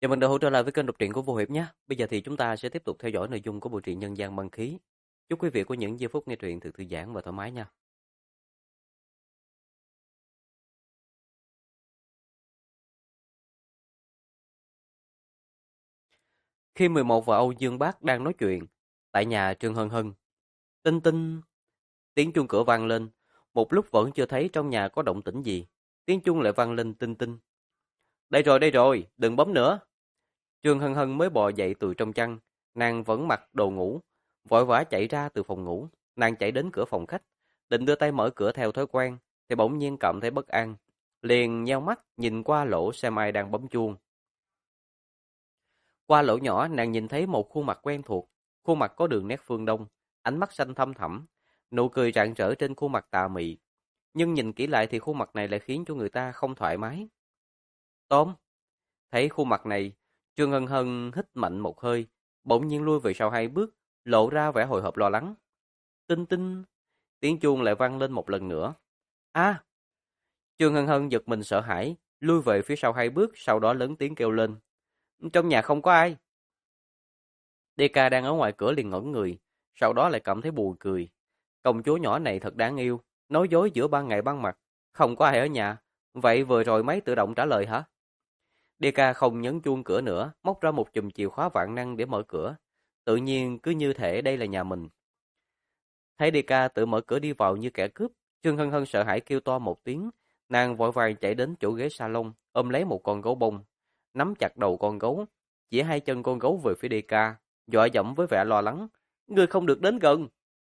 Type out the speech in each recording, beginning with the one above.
Chào mừng đã hỗ trợ lại với kênh đọc truyện của Vô Hiệp nhé. Bây giờ thì chúng ta sẽ tiếp tục theo dõi nội dung của bộ truyện nhân gian băng khí. Chúc quý vị có những giây phút nghe truyện thật thư giãn và thoải mái nha. Khi 11 và Âu Dương Bác đang nói chuyện tại nhà Trương Hân Hân, tinh tinh tiếng chuông cửa vang lên. Một lúc vẫn chưa thấy trong nhà có động tĩnh gì, tiếng chuông lại vang lên tinh tinh. Đây rồi, đừng bấm nữa. Trương Hân Hân mới bò dậy từ trong chăn, nàng vẫn mặc đồ ngủ, vội vã chạy ra từ phòng ngủ. Nàng chạy đến cửa phòng khách, định đưa tay mở cửa theo thói quen, thì bỗng nhiên cảm thấy bất an, liền nheo mắt nhìn qua lỗ xem ai đang bấm chuông. Qua lỗ nhỏ, nàng nhìn thấy một khuôn mặt quen thuộc, khuôn mặt có đường nét phương Đông, ánh mắt xanh thăm thẳm, nụ cười rạng rỡ trên khuôn mặt tà mị. Nhưng nhìn kỹ lại thì khuôn mặt này lại khiến cho người ta không thoải mái. Tôm, thấy khuôn mặt này, Trương Hân Hân hít mạnh một hơi, bỗng nhiên lui về sau hai bước, lộ ra vẻ hồi hộp lo lắng. Tinh tinh, tiếng chuông lại vang lên một lần nữa. A! Trương Hân Hân giật mình sợ hãi, lui về phía sau hai bước, sau đó lớn tiếng kêu lên. Trong nhà không có ai. DK đang ở ngoài cửa liền ngẩn người, sau đó lại cảm thấy buồn cười. Công chúa nhỏ này thật đáng yêu, nói dối giữa ban ngày ban mặt, không có ai ở nhà. Vậy vừa rồi máy tự động trả lời hả? DK không nhấn chuông cửa nữa, móc ra một chùm chìa khóa vạn năng để mở cửa. Tự nhiên cứ như thể đây là nhà mình. Thấy DK tự mở cửa đi vào như kẻ cướp, Trương Hân Hân sợ hãi kêu to một tiếng, nàng vội vàng chạy đến chỗ ghế salon, ôm lấy một con gấu bông, nắm chặt đầu con gấu, chỉ hai chân con gấu về phía DK, dọa dẫm với vẻ lo lắng, "Ngươi không được đến gần."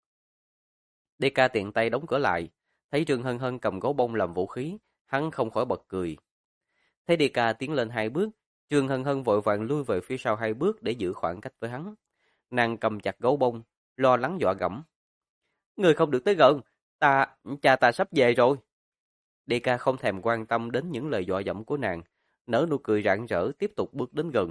DK tiện tay đóng cửa lại, thấy Trương Hân Hân cầm gấu bông làm vũ khí, hắn không khỏi bật cười. Thấy DK tiến lên hai bước, Trương Hân Hân vội vàng lui về phía sau hai bước để giữ khoảng cách với hắn. Nàng cầm chặt gấu bông, lo lắng dọa gẫm. Người không được tới gần, cha ta sắp về rồi. DK không thèm quan tâm đến những lời dọa dẫm của nàng, nở nụ cười rạng rỡ tiếp tục bước đến gần.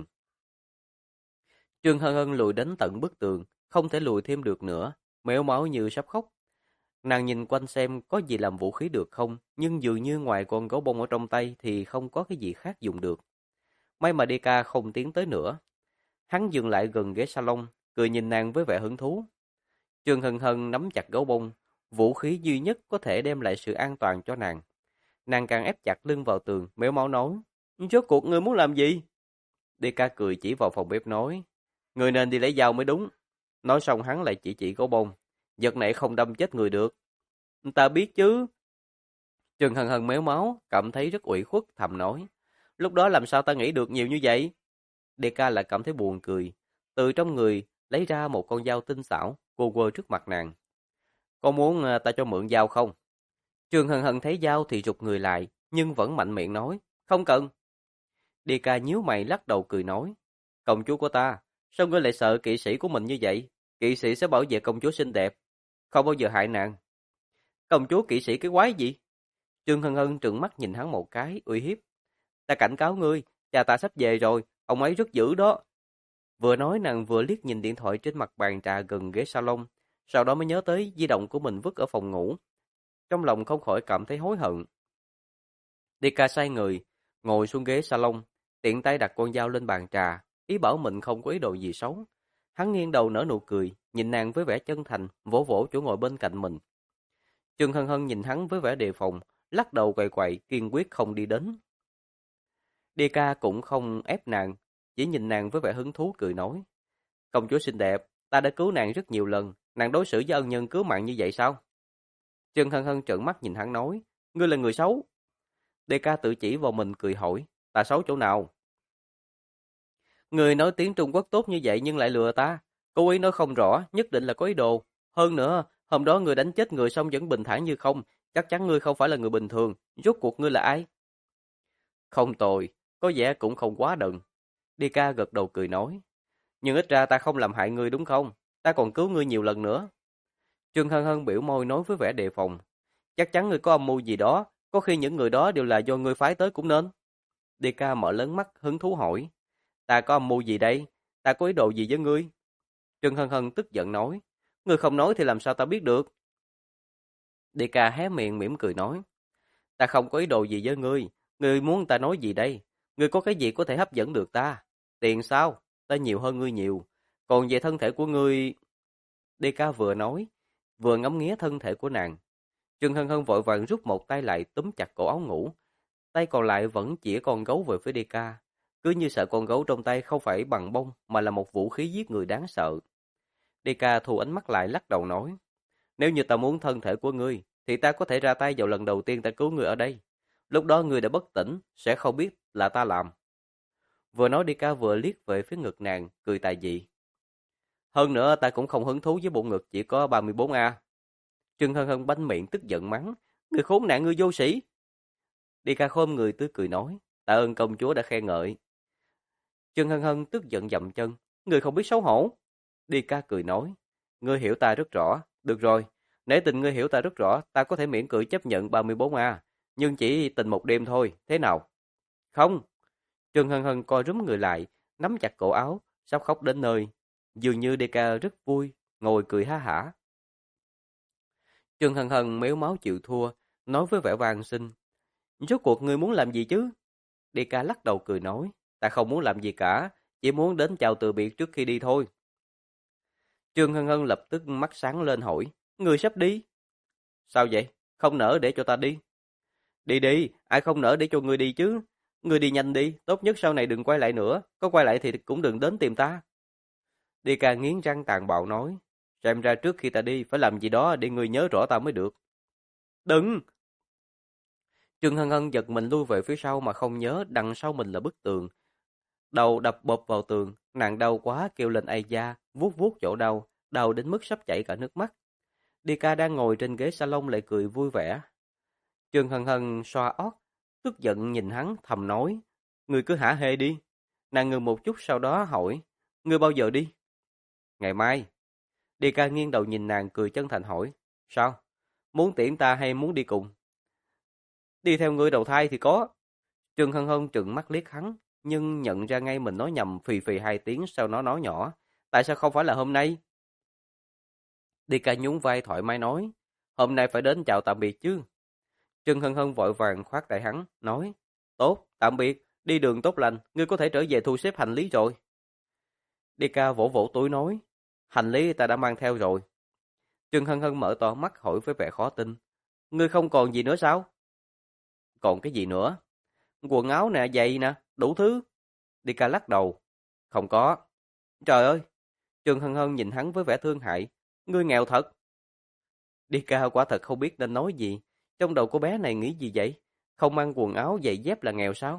Trương Hân Hân lùi đến tận bức tường, không thể lùi thêm được nữa, mếu máu như sắp khóc. Nàng nhìn quanh xem có gì làm vũ khí được không, nhưng dường như ngoài con gấu bông ở trong tay thì không có cái gì khác dùng được. May mà DK không tiến tới nữa. Hắn dừng lại gần ghế salon, cười nhìn nàng với vẻ hứng thú. Trương Hân Hân nắm chặt gấu bông, vũ khí duy nhất có thể đem lại sự an toàn cho nàng. Nàng càng ép chặt lưng vào tường, méo máu nói, rốt cuộc ngươi muốn làm gì? DK cười chỉ vào phòng bếp nói, người nên đi lấy dao mới đúng. Nói xong hắn lại chỉ gấu bông, vật này không đâm chết người được. Ta biết chứ. Trương Hân Hân méo máu, cảm thấy rất ủy khuất, thầm nói, lúc đó làm sao ta nghĩ được nhiều như vậy? DK lại cảm thấy buồn cười, từ trong người lấy ra một con dao tinh xảo, cô quơ trước mặt nàng. Có muốn ta cho mượn dao không? Trương Hân Hân thấy dao thì rụt người lại, nhưng vẫn mạnh miệng nói, không cần. DK nhíu mày lắc đầu cười nói, công chúa của ta, sao ngươi lại sợ kỵ sĩ của mình như vậy? Kỵ sĩ sẽ bảo vệ công chúa xinh đẹp, không bao giờ hại nàng. Công chúa kỵ sĩ cái quái gì? Trương Hân Hân trừng mắt nhìn hắn một cái, uy hiếp. Ta cảnh cáo ngươi, cha ta sắp về rồi, ông ấy rất dữ đó. Vừa nói nàng vừa liếc nhìn điện thoại trên mặt bàn trà gần ghế salon, sau đó mới nhớ tới di động của mình vứt ở phòng ngủ. Trong lòng không khỏi cảm thấy hối hận. DK xoay người, ngồi xuống ghế salon, tiện tay đặt con dao lên bàn trà, ý bảo mình không có ý đồ gì xấu. Hắn nghiêng đầu nở nụ cười, nhìn nàng với vẻ chân thành, vỗ vỗ chỗ ngồi bên cạnh mình. Trương Hân Hân nhìn hắn với vẻ đề phòng, lắc đầu quậy quậy, kiên quyết không đi đến. DK cũng không ép nàng, chỉ nhìn nàng với vẻ hứng thú cười nói. Công chúa xinh đẹp, ta đã cứu nàng rất nhiều lần, nàng đối xử với ân nhân cứu mạng như vậy sao? Trương Hân Hân trợn mắt nhìn hắn nói, ngươi là người xấu. DK tự chỉ vào mình cười hỏi, ta xấu chỗ nào? Người nói tiếng Trung Quốc tốt như vậy nhưng lại lừa ta, cố ý nói không rõ, nhất định là có ý đồ. Hơn nữa, hôm đó ngươi đánh chết người xong vẫn bình thản như không, chắc chắn ngươi không phải là người bình thường, rốt cuộc ngươi là ai? Không tồi, có vẻ cũng không quá đần. DK gật đầu cười nói, nhưng ít ra ta không làm hại ngươi đúng không? Ta còn cứu ngươi nhiều lần nữa. Trương Hân Hân biểu môi nói với vẻ đề phòng, chắc chắn ngươi có âm mưu gì đó, có khi những người đó đều là do ngươi phái tới cũng nên. DK mở lớn mắt hứng thú hỏi, ta có âm mưu gì đây? Ta có ý đồ gì với ngươi? Trương Hân Hân tức giận nói, ngươi không nói thì làm sao ta biết được? DK hé miệng mỉm cười nói, ta không có ý đồ gì với ngươi, ngươi muốn ta nói gì đây? Ngươi có cái gì có thể hấp dẫn được ta? Tiền sao? Ta nhiều hơn ngươi nhiều. Còn về thân thể của ngươi... DK vừa nói, vừa ngắm nghía thân thể của nàng. Trương Hân Hân vội vàng rút một tay lại túm chặt cổ áo ngủ. Tay còn lại vẫn chĩa con gấu về phía DK. Cứ như sợ con gấu trong tay không phải bằng bông mà là một vũ khí giết người đáng sợ. DK thu ánh mắt lại lắc đầu nói. Nếu như ta muốn thân thể của ngươi, thì ta có thể ra tay vào lần đầu tiên ta cứu ngươi ở đây. Lúc đó ngươi đã bất tỉnh, sẽ không biết là ta làm. Vừa nói DK vừa liếc về phía ngực nàng, cười tài dị. Hơn nữa ta cũng không hứng thú với bộ ngực chỉ có 34A. Trương Hân Hân banh miệng tức giận mắng. Người khốn nạn, người vô sĩ. DK khom người tươi cười nói. Tạ ơn công chúa đã khen ngợi. Trương Hân Hân tức giận dậm chân. Người không biết xấu hổ. DK cười nói. Ngươi hiểu ta rất rõ. Được rồi. Nể tình ngươi hiểu ta rất rõ, ta có thể miễn cưỡng chấp nhận 34A. Nhưng chỉ tình một đêm thôi. Thế nào? Không. Trương Hân Hân co rúm người lại, nắm chặt cổ áo, sắp khóc đến nơi. Dường như DK rất vui, ngồi cười ha hả. Trương Hân Hân méo máu chịu thua, nói với vẻ van xin. Rốt cuộc ngươi muốn làm gì chứ? DK lắc đầu cười nói. Ta không muốn làm gì cả, chỉ muốn đến chào từ biệt trước khi đi thôi. Trương Hân Hân lập tức mắt sáng lên hỏi. Ngươi sắp đi? Sao vậy? Không nỡ để cho ta đi? Đi đi, ai không nỡ để cho ngươi đi chứ? Ngươi đi nhanh đi, tốt nhất sau này đừng quay lại nữa. Có quay lại thì cũng đừng đến tìm ta. DK nghiến răng tàn bạo nói. Xem ra trước khi ta đi, phải làm gì đó để ngươi nhớ rõ ta mới được. Đừng! Trương Hân Hân giật mình lui về phía sau mà không nhớ đằng sau mình là bức tường. Đầu đập bộp vào tường, nàng đau quá kêu lên ai da, vuốt vuốt chỗ đau, đau đến mức sắp chảy cả nước mắt. DK đang ngồi trên ghế salon lại cười vui vẻ. Trương Hân Hân xoa ót, tức giận nhìn hắn thầm nói. Ngươi cứ hả hê đi. Nàng ngừng một chút sau đó hỏi. Ngươi bao giờ đi? Ngày mai. DK nghiêng đầu nhìn nàng cười chân thành hỏi. Sao? Muốn tiễn ta hay muốn đi cùng? Đi theo ngươi đầu thai thì có. Trương Hân Hân trừng mắt liếc hắn, nhưng nhận ra ngay mình nói nhầm phì phì 2 tiếng sau nó nói nhỏ. Tại sao không phải là hôm nay? DK nhún vai thoải mái nói. Hôm nay phải đến chào tạm biệt chứ. Trương Hân Hân vội vàng khoát tay hắn, nói. Tốt, tạm biệt, đi đường tốt lành, ngươi có thể trở về thu xếp hành lý rồi. DK vỗ vỗ túi nói. Hành lý ta đã mang theo rồi. Trương Hân Hân mở to mắt hỏi với vẻ khó tin. Ngươi không còn gì nữa sao? Còn cái gì nữa? Quần áo nè, giày nè, đủ thứ. DK lắc đầu. Không có. Trời ơi! Trương Hân Hân nhìn hắn với vẻ thương hại. Ngươi nghèo thật. DK quả thật không biết nên nói gì. Trong đầu cô bé này nghĩ gì vậy? Không mang quần áo giày dép là nghèo sao?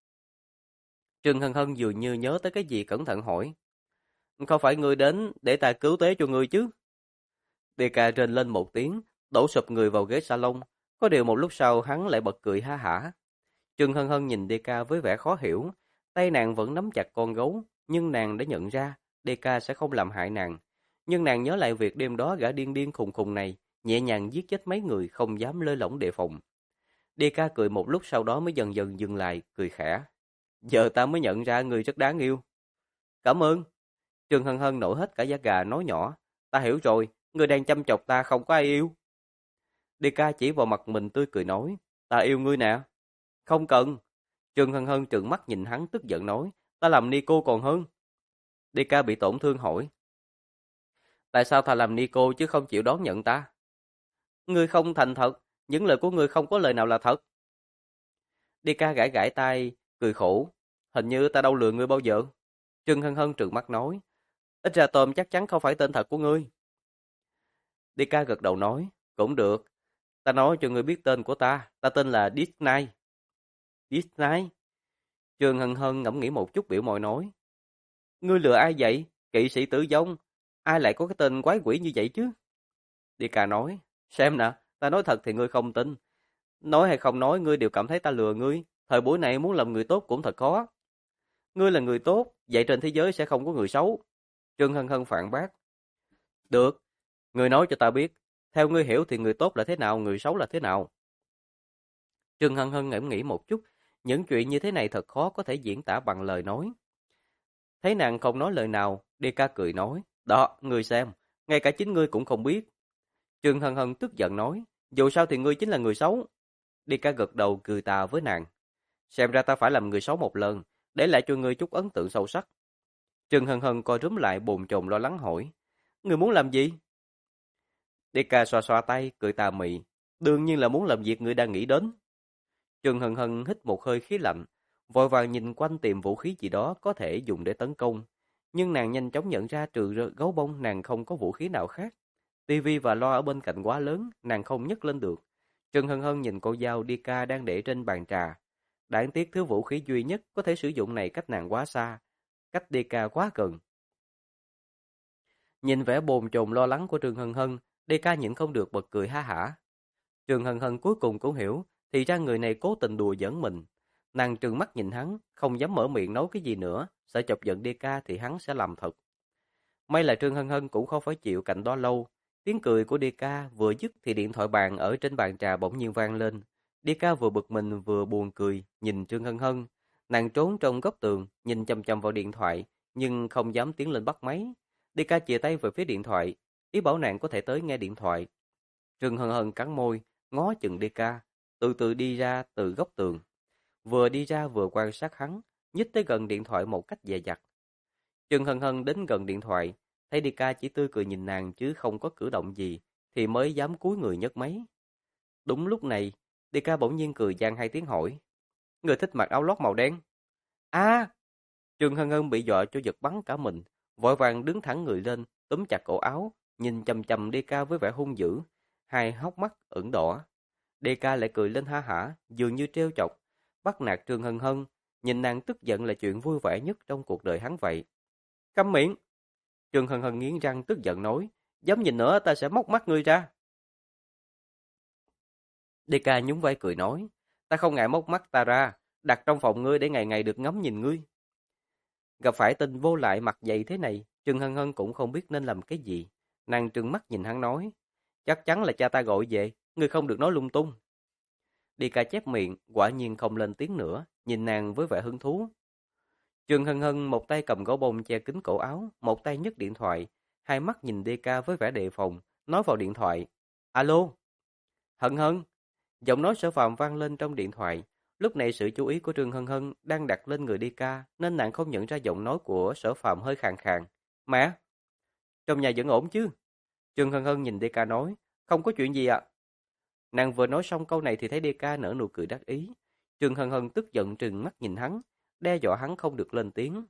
Trương Hân Hân dường như nhớ tới cái gì cẩn thận hỏi. Không phải ngươi đến để ta cứu tế cho ngươi chứ? DK rên lên một tiếng, đổ sụp người vào ghế salon. Có điều một lúc sau hắn lại bật cười ha hả. Trương Hân Hân nhìn DK với vẻ khó hiểu. Tay nàng vẫn nắm chặt con gấu, nhưng nàng đã nhận ra DK sẽ không làm hại nàng. Nhưng nàng nhớ lại việc đêm đó gã điên điên khùng khùng này nhẹ nhàng giết chết mấy người không dám lơi lỏng đề phòng. DK cười một lúc sau đó mới dần dần dừng lại, cười khẽ. Giờ ta mới nhận ra người rất đáng yêu. Cảm ơn. Trương Hân Hân nổi hết cả da gà nói nhỏ. Ta hiểu rồi, người đang chăm chọc ta không có ai yêu. DK chỉ vào mặt mình tươi cười nói. Ta yêu ngươi nè. Không cần. Trương Hân Hân trừng mắt nhìn hắn tức giận nói. Ta làm Nico còn hơn. DK bị tổn thương hỏi. Tại sao ta làm Nico chứ không chịu đón nhận ta? Ngươi không thành thật. Những lời của ngươi không có lời nào là thật. DK gãi gãi tay, cười khổ. Hình như ta đâu lừa ngươi bao giờ. Trương Hân Hân trừng mắt nói. Ít ra Tôm chắc chắn không phải tên thật của ngươi. DK gật đầu nói. Cũng được. Ta nói cho ngươi biết tên của ta. Ta tên là Disney. Disney? Trương Hân Hân ngẫm nghĩ một chút biểu môi nói. Ngươi lừa ai vậy? Kỵ sĩ tử vong. Ai lại có cái tên quái quỷ như vậy chứ? DK nói. Xem nè, ta nói thật thì ngươi không tin. Nói hay không nói ngươi đều cảm thấy ta lừa ngươi. Thời buổi này muốn làm người tốt cũng thật khó. Ngươi là người tốt, vậy trên thế giới sẽ không có người xấu. Trương Hân Hân phản bác. Được, ngươi nói cho ta biết. Theo ngươi hiểu thì người tốt là thế nào, người xấu là thế nào? Trương Hân Hân ngẫm nghĩ một chút. Những chuyện như thế này thật khó có thể diễn tả bằng lời nói. Thấy nàng không nói lời nào, DK cười nói. Đó, ngươi xem, ngay cả chính ngươi cũng không biết. Trương Hân Hân tức giận nói. Dù sao thì ngươi chính là người xấu. DK gật đầu cười tà với nàng. Xem ra ta phải làm người xấu một lần. để lại cho ngươi chút ấn tượng sâu sắc. Trương Hân Hân coi rúm lại bồn chồn lo lắng hỏi, ngươi muốn làm gì? DK xoa xoa tay, cười tà mị, đương nhiên là muốn làm việc ngươi đang nghĩ đến. Trương Hân Hân hít một hơi khí lạnh, vội vàng nhìn quanh tìm vũ khí gì đó có thể dùng để tấn công. Nhưng nàng nhanh chóng nhận ra trừ gấu bông nàng không có vũ khí nào khác. Tivi và loa ở bên cạnh quá lớn, nàng không nhấc lên được. Trương Hân Hân nhìn con dao DK đang để trên bàn trà. Đáng tiếc thứ vũ khí duy nhất có thể sử dụng này cách nàng quá xa, cách DK quá gần. Nhìn vẻ bồn chồn lo lắng của Trương Hân Hân, DK nhịn không được bật cười ha hả. Trương Hân Hân cuối cùng cũng hiểu, thì ra người này cố tình đùa giỡn mình. Nàng trừng mắt nhìn hắn, không dám mở miệng nói cái gì nữa, sợ chọc giận DK thì hắn sẽ làm thật. May là Trương Hân Hân cũng không phải chịu cạnh đó lâu. Tiếng cười của DK vừa dứt thì điện thoại bàn ở trên bàn trà bỗng nhiên vang lên. DK vừa bực mình vừa buồn cười, nhìn Trương Hân Hân. Nàng trốn trong góc tường, nhìn chằm chằm vào điện thoại, nhưng không dám tiến lên bắt máy. DK chìa tay về phía điện thoại, ý bảo nàng có thể tới nghe điện thoại. Trương Hân Hân cắn môi, ngó chừng DK, từ từ đi ra từ góc tường. Vừa đi ra vừa quan sát hắn, nhích tới gần điện thoại một cách dè dặt. Trương Hân Hân đến gần điện thoại, thấy DK chỉ tươi cười nhìn nàng chứ không có cử động gì, thì mới dám cúi người nhấc máy. Đúng lúc này, DK bỗng nhiên cười giang hai tiếng hỏi, người thích mặc áo lót màu đen? À! Trương Hân Hân bị dọa cho giật bắn cả mình, vội vàng đứng thẳng người lên, túm chặt cổ áo, nhìn chằm chằm DK với vẻ hung dữ, hai hốc mắt ửng đỏ. DK lại cười lên ha hả, dường như trêu chọc, bắt nạt Trương Hân Hân, nhìn nàng tức giận là chuyện vui vẻ nhất trong cuộc đời hắn vậy. Câm miệng! Trương Hân Hân nghiến răng tức giận nói, dám nhìn nữa ta sẽ móc mắt ngươi ra. DK nhún vai cười nói, ta không ngại móc mắt ta ra, đặt trong phòng ngươi để ngày ngày được ngắm nhìn ngươi. Gặp phải tình vô lại mặt dày thế này, Trương Hân Hân cũng không biết nên làm cái gì. Nàng trừng mắt nhìn hắn nói, chắc chắn là cha ta gọi về, ngươi không được nói lung tung. DK chép miệng, quả nhiên không lên tiếng nữa, nhìn nàng với vẻ hứng thú. Trương Hân Hân một tay cầm gấu bông che kín cổ áo, một tay nhấc điện thoại, hai mắt nhìn DK với vẻ đề phòng, nói vào điện thoại. Alo? Hân Hân? Giọng nói Sở Phàm vang lên trong điện thoại. Lúc này sự chú ý của Trương Hân Hân đang đặt lên người DK, nên nàng không nhận ra giọng nói của Sở Phàm hơi khàn khàn. Mẹ? Trong nhà vẫn ổn chứ? Trương Hân Hân nhìn DK nói, không có chuyện gì ạ. Nàng vừa nói xong câu này thì thấy DK nở nụ cười đắc ý. Trương Hân Hân tức giận trừng mắt nhìn hắn, đe dọa hắn không được lên tiếng.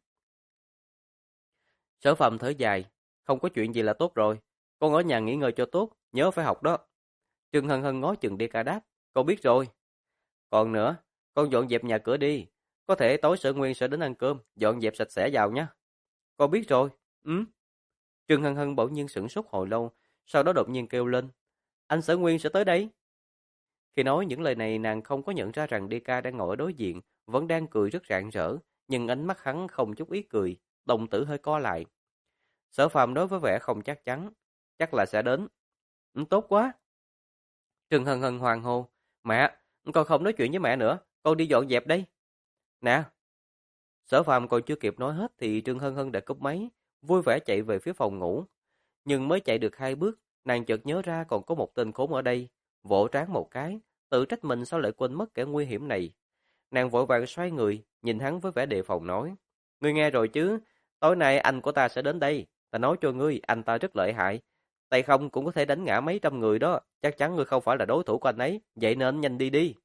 Sở Phàm thở dài, không có chuyện gì là tốt rồi, con ở nhà nghỉ ngơi cho tốt, nhớ phải học đó. Trương Hân Hân ngó chừng DK đáp, con biết rồi. Còn nữa, con dọn dẹp nhà cửa đi, có thể tối Sở Nguyên sẽ đến ăn cơm, dọn dẹp sạch sẽ vào nhé. Con biết rồi. Trương Hân Hân bỗng nhiên sửng sốt hồi lâu, sau đó đột nhiên kêu lên, anh Sở Nguyên sẽ tới đây. Khi nói những lời này nàng không có nhận ra rằng DK đang ngồi ở đối diện, vẫn đang cười rất rạng rỡ, nhưng ánh mắt hắn không chút ý cười, đồng tử hơi co lại. Sở Phàm đối với vẻ không chắc chắn, chắc là sẽ đến. Tốt quá. Trương Hân Hân hoàng hô, mẹ, con không nói chuyện với mẹ nữa, con đi dọn dẹp đây. Nè. Sở Phàm còn chưa kịp nói hết thì Trương Hân Hân đã cúp máy, vui vẻ chạy về phía phòng ngủ. Nhưng mới chạy được 2 bước, nàng chợt nhớ ra còn có một tên khốn ở đây, vỗ trán một cái, tự trách mình sao lại quên mất kẻ nguy hiểm này. Nàng vội vàng xoay người, nhìn hắn với vẻ đề phòng nói, ngươi nghe rồi chứ, tối nay anh của ta sẽ đến đây, ta nói cho ngươi, anh ta rất lợi hại, tay không cũng có thể đánh ngã mấy trăm người đó, chắc chắn ngươi không phải là đối thủ của anh ấy, vậy nên nhanh đi đi.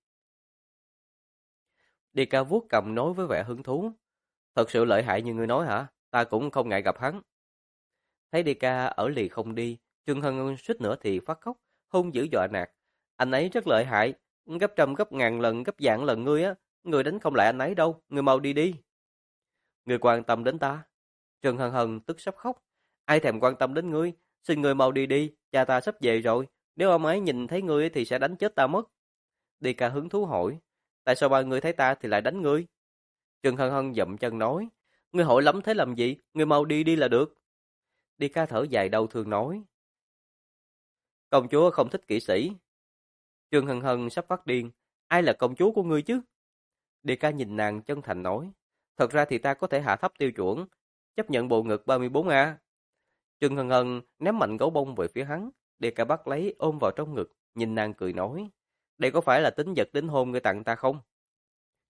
Đi ca vuốt cầm nói với vẻ hứng thú, thật sự lợi hại như ngươi nói hả, ta cũng không ngại gặp hắn. Thấy đi ca ở lì không đi, Trương Hân Hân suýt nữa thì phát khóc, hung dữ dọa nạt, anh ấy rất lợi hại, gấp trăm gấp ngàn lần gấp vạn lần ngươi á, ngươi đánh không lại anh ấy đâu, ngươi mau đi đi. Ngươi quan tâm đến ta? Trương Hân Hân tức sắp khóc, ai thèm quan tâm đến ngươi, xin ngươi mau đi đi, cha ta sắp về rồi, nếu ông ấy nhìn thấy ngươi thì sẽ đánh chết ta mất. Đi ca hứng thú hỏi, tại sao ba người thấy ta thì lại đánh ngươi? Trương Hân Hân dậm chân nói, ngươi hội lắm thế làm gì, ngươi mau đi đi là được. Đi ca thở dài đau thương nói, công chúa không thích kỹ sĩ. Trương Hân Hân sắp phát điên, ai là công chúa của ngươi chứ? Đi ca nhìn nàng chân thành nói, thật ra thì ta có thể hạ thấp tiêu chuẩn, chấp nhận bộ ngực 34A. Trương Hân Hân ném mạnh gấu bông về phía hắn, Đi ca bắt lấy ôm vào trong ngực, nhìn nàng cười nói, đây có phải là tính vật đính hôn ngươi tặng ta không?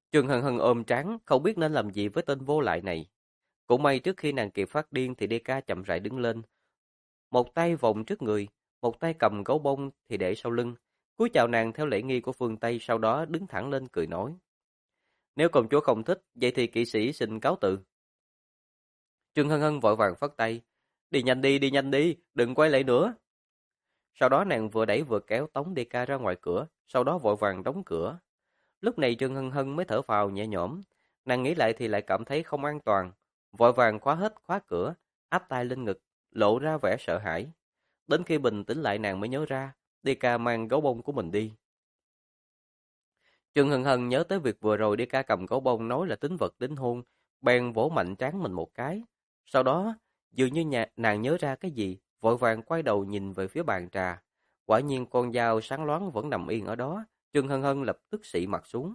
Trương Hân Hân ôm trán, không biết nên làm gì với tên vô lại này. Cũng may trước khi nàng kịp phát điên thì DK chậm rãi đứng lên. Một tay vòng trước người, một tay cầm gấu bông thì để sau lưng. Cúi chào nàng theo lễ nghi của phương Tây, sau đó đứng thẳng lên cười nói. Nếu công chúa không thích, vậy thì kỵ sĩ xin cáo từ. Trương Hân Hân vội vàng phất tay. Đi nhanh đi, đừng quay lại nữa. Sau đó nàng vừa đẩy vừa kéo tống DK ra ngoài cửa, sau đó vội vàng đóng cửa. Lúc này Trương Hân Hân mới thở phào nhẹ nhõm. Nàng nghĩ lại thì lại cảm thấy không an toàn. Vội vàng khóa hết khóa cửa, áp tay lên ngực, lộ ra vẻ sợ hãi. Đến khi bình tĩnh lại nàng mới nhớ ra, DK mang gấu bông của mình đi. Trương Hân Hân nhớ tới việc vừa rồi DK cầm gấu bông nói là tính vật đính hôn, bèn vỗ mạnh trán mình một cái. Sau đó, dường như nàng nhớ ra cái gì, vội vàng quay đầu nhìn về phía bàn trà. Quả nhiên con dao sáng loáng vẫn nằm yên ở đó. Trương Hân Hân lập tức xị mặt xuống.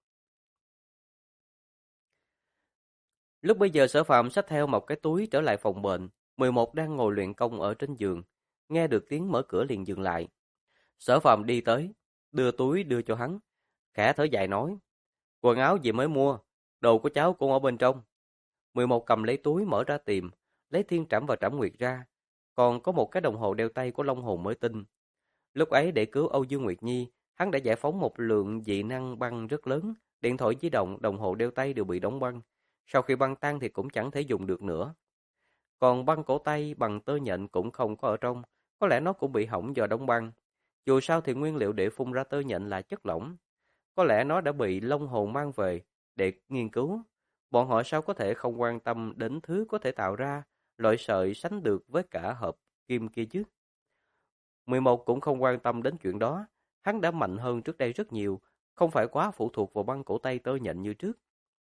Lúc bây giờ Sở Phạm xách theo một cái túi trở lại phòng bệnh. 11 đang ngồi luyện công ở trên giường. Nghe được tiếng mở cửa liền dừng lại. Sở Phạm đi tới, đưa túi đưa cho hắn. Khẽ thở dài nói, quần áo gì mới mua, đồ của cháu cũng ở bên trong. 11 cầm lấy túi mở ra tìm, lấy thiên trảm và trảm nguyệt ra. Còn có một cái đồng hồ đeo tay của Long Hồn mới tinh. Lúc ấy để cứu Âu Dương Nguyệt Nhi, hắn đã giải phóng một lượng dị năng băng rất lớn, điện thoại di động, đồng hồ đeo tay đều bị đóng băng. Sau khi băng tan thì cũng chẳng thể dùng được nữa. Còn băng cổ tay bằng tơ nhện cũng không có ở trong, có lẽ nó cũng bị hỏng do đóng băng. Dù sao thì nguyên liệu để phun ra tơ nhện là chất lỏng. Có lẽ nó đã bị Long Hồn mang về để nghiên cứu. Bọn họ sao có thể không quan tâm đến thứ có thể tạo ra loại sợi sánh được với cả hợp kim kia chứ? 11 cũng không quan tâm đến chuyện đó. Hắn đã mạnh hơn trước đây rất nhiều, không phải quá phụ thuộc vào băng cổ tay tơ nhện như trước.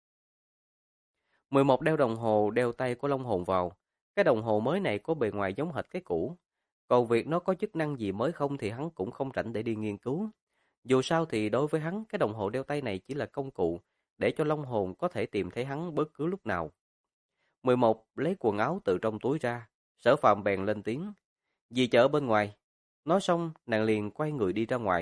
11 đeo đồng hồ đeo tay của Long Hồn vào. Cái đồng hồ mới này có bề ngoài giống hệt cái cũ. Còn việc nó có chức năng gì mới không thì hắn cũng không rảnh để đi nghiên cứu. Dù sao thì đối với hắn, cái đồng hồ đeo tay này chỉ là công cụ để cho Long Hồn có thể tìm thấy hắn bất cứ lúc nào. 11 lấy quần áo từ trong túi ra, Sở Phạm bèn lên tiếng. Dì chợ bên ngoài. Nói xong, nàng liền quay người đi ra ngoài.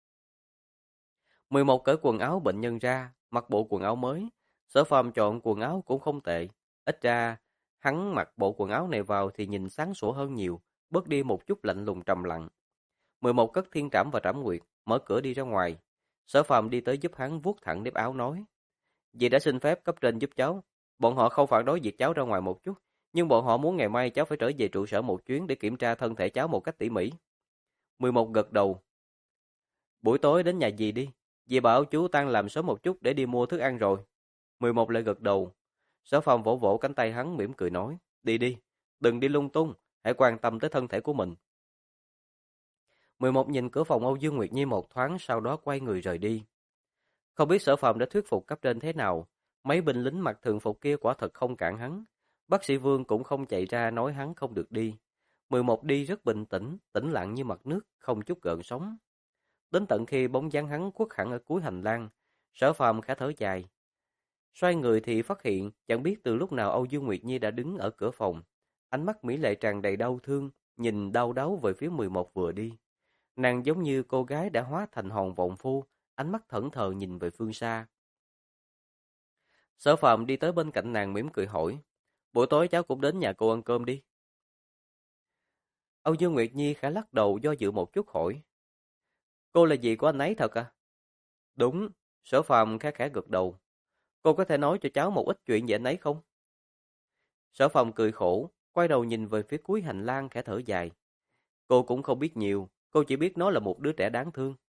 11 cởi quần áo bệnh nhân ra, mặc bộ quần áo mới. Sở Phạm chọn quần áo cũng không tệ. Ít ra, hắn mặc bộ quần áo này vào thì nhìn sáng sủa hơn nhiều, bớt đi một chút lạnh lùng trầm lặng. 11 cất thiên trảm và trảm nguyệt, mở cửa đi ra ngoài. Sở Phạm đi tới giúp hắn vuốt thẳng nếp áo nói. Dì đã xin phép cấp trên giúp cháu. Bọn họ không phản đối việc cháu ra ngoài một chút, nhưng bọn họ muốn ngày mai cháu phải trở về trụ sở một chuyến để kiểm tra thân thể cháu một cách tỉ mỉ. 11 gật đầu. Buổi tối đến nhà dì đi. Dì bảo chú tan làm sớm một chút để đi mua thức ăn rồi. 11 lại gật đầu. Sở Phong vỗ vỗ cánh tay hắn mỉm cười nói. Đi đi, đừng đi lung tung, hãy quan tâm tới thân thể của mình. 11 nhìn cửa phòng Âu Dương Nguyệt Nhi một thoáng, sau đó quay người rời đi. Không biết Sở Phong đã thuyết phục cấp trên thế nào. Mấy binh lính mặc thường phục kia quả thật không cản hắn. Bác sĩ Vương cũng không chạy ra nói hắn không được đi. 11 đi rất bình tĩnh, tĩnh lặng như mặt nước, không chút gợn sóng. Đến tận khi bóng dáng hắn khuất hẳn ở cuối hành lang, Sở Phàm khẽ thở dài. Xoay người thì phát hiện, chẳng biết từ lúc nào Âu Dương Nguyệt Nhi đã đứng ở cửa phòng. Ánh mắt mỹ lệ tràn đầy đau thương, nhìn đau đáu về phía 11 vừa đi. Nàng giống như cô gái đã hóa thành hồn vọng phu, ánh mắt thẫn thờ nhìn về phương xa. Sở Phàm đi tới bên cạnh nàng mỉm cười hỏi, buổi tối cháu cũng đến nhà cô ăn cơm đi. Âu Dương Nguyệt Nhi khẽ lắc đầu do dự một chút hỏi, cô là dì của anh ấy thật à? Đúng, Sở Phàm khẽ khẽ gật đầu. Cô có thể nói cho cháu một ít chuyện về anh ấy không? Sở Phàm cười khổ, quay đầu nhìn về phía cuối hành lang khẽ thở dài. Cô cũng không biết nhiều, cô chỉ biết nó là một đứa trẻ đáng thương.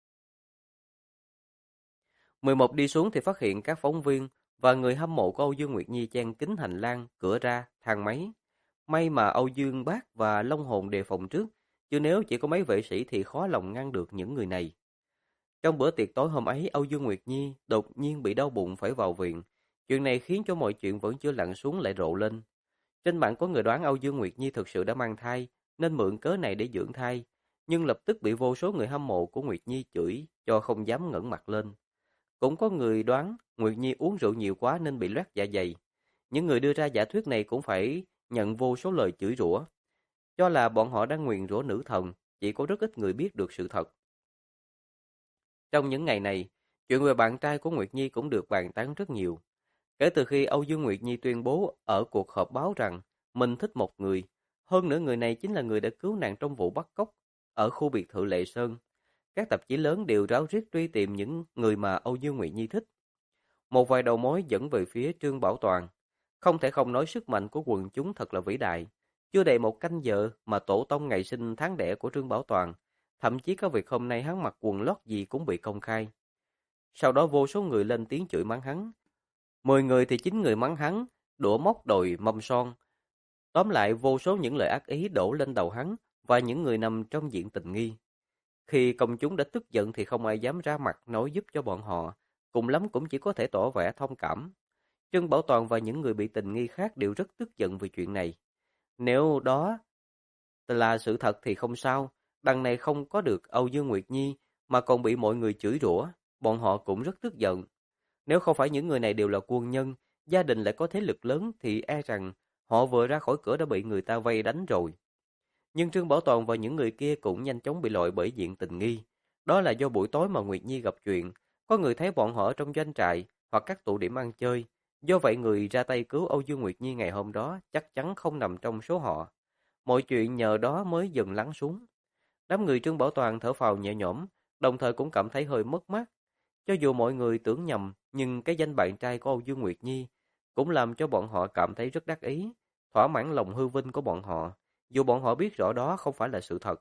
11 đi xuống thì phát hiện các phóng viên và người hâm mộ của Âu Dương Nguyệt Nhi chen kín hành lang, cửa ra, thang máy. May mà Âu Dương Bác và Long Hồn đề phòng trước, chứ nếu chỉ có mấy vệ sĩ thì khó lòng ngăn được những người này. Trong bữa tiệc tối hôm ấy, Âu Dương Nguyệt Nhi đột nhiên bị đau bụng phải vào viện. Chuyện này khiến cho mọi chuyện vẫn chưa lặn xuống lại rộ lên. Trên mạng có người đoán Âu Dương Nguyệt Nhi thực sự đã mang thai, nên mượn cớ này để dưỡng thai, nhưng lập tức bị vô số người hâm mộ của Nguyệt Nhi chửi cho không dám ngẩng mặt lên. Cũng có người đoán Nguyệt Nhi uống rượu nhiều quá nên bị loét dạ dày. Những người đưa ra giả thuyết này cũng phải nhận vô số lời chửi rủa, cho là bọn họ đang nguyền rủa nữ thần, chỉ có rất ít người biết được sự thật. Trong những ngày này, Chuyện về bạn trai của Nguyệt Nhi cũng được bàn tán rất nhiều. Kể từ khi Âu Dương Nguyệt Nhi tuyên bố ở cuộc họp báo rằng mình thích một người, hơn nữa người này chính là người đã cứu nàng trong vụ bắt cóc ở khu biệt thự Lệ Sơn, các tạp chí lớn đều ráo riết truy tìm những người mà Âu Dương Nguyệt Nhi thích. Một vài đầu mối dẫn về phía Trương Bảo Toàn. Không thể không nói sức mạnh của quần chúng thật là vĩ đại. Chưa đầy một canh giờ mà tổ tông ngày sinh tháng đẻ của Trương Bảo Toàn, thậm chí có việc hôm nay hắn mặc quần lót gì cũng bị công khai. Sau đó vô số người lên tiếng chửi mắng hắn. 10 người thì 9 người mắng hắn, đũa móc đồi mâm son. Tóm lại vô số những lời ác ý đổ lên đầu hắn và những người nằm trong diện tình nghi. Khi công chúng đã tức giận thì không ai dám ra mặt nói giúp cho bọn họ, cùng lắm cũng chỉ có thể tỏ vẻ thông cảm. Trương Bảo Toàn và những người bị tình nghi khác đều rất tức giận vì chuyện này. Nếu đó là sự thật thì không sao, đằng này không có được Âu Dương Nguyệt Nhi mà còn bị mọi người chửi rủa, bọn họ cũng rất tức giận. Nếu không phải những người này đều là quân nhân, gia đình lại có thế lực lớn thì e rằng họ vừa ra khỏi cửa đã bị người ta vây đánh rồi. Nhưng Trương Bảo Toàn và những người kia cũng nhanh chóng bị loại bởi diện tình nghi. Đó là do buổi tối mà Nguyệt Nhi gặp chuyện, có người thấy bọn họ ở trong doanh trại hoặc các tụ điểm ăn chơi. Do vậy người ra tay cứu Âu Dương Nguyệt Nhi ngày hôm đó chắc chắn không nằm trong số họ. Mọi chuyện nhờ đó mới dần lắng xuống. Đám người Trương Bảo Toàn thở phào nhẹ nhõm, đồng thời cũng cảm thấy hơi mất mát. Cho dù mọi người tưởng nhầm, nhưng cái danh bạn trai của Âu Dương Nguyệt Nhi cũng làm cho bọn họ cảm thấy rất đắc ý, thỏa mãn lòng hư vinh của bọn họ, dù bọn họ biết rõ đó không phải là sự thật.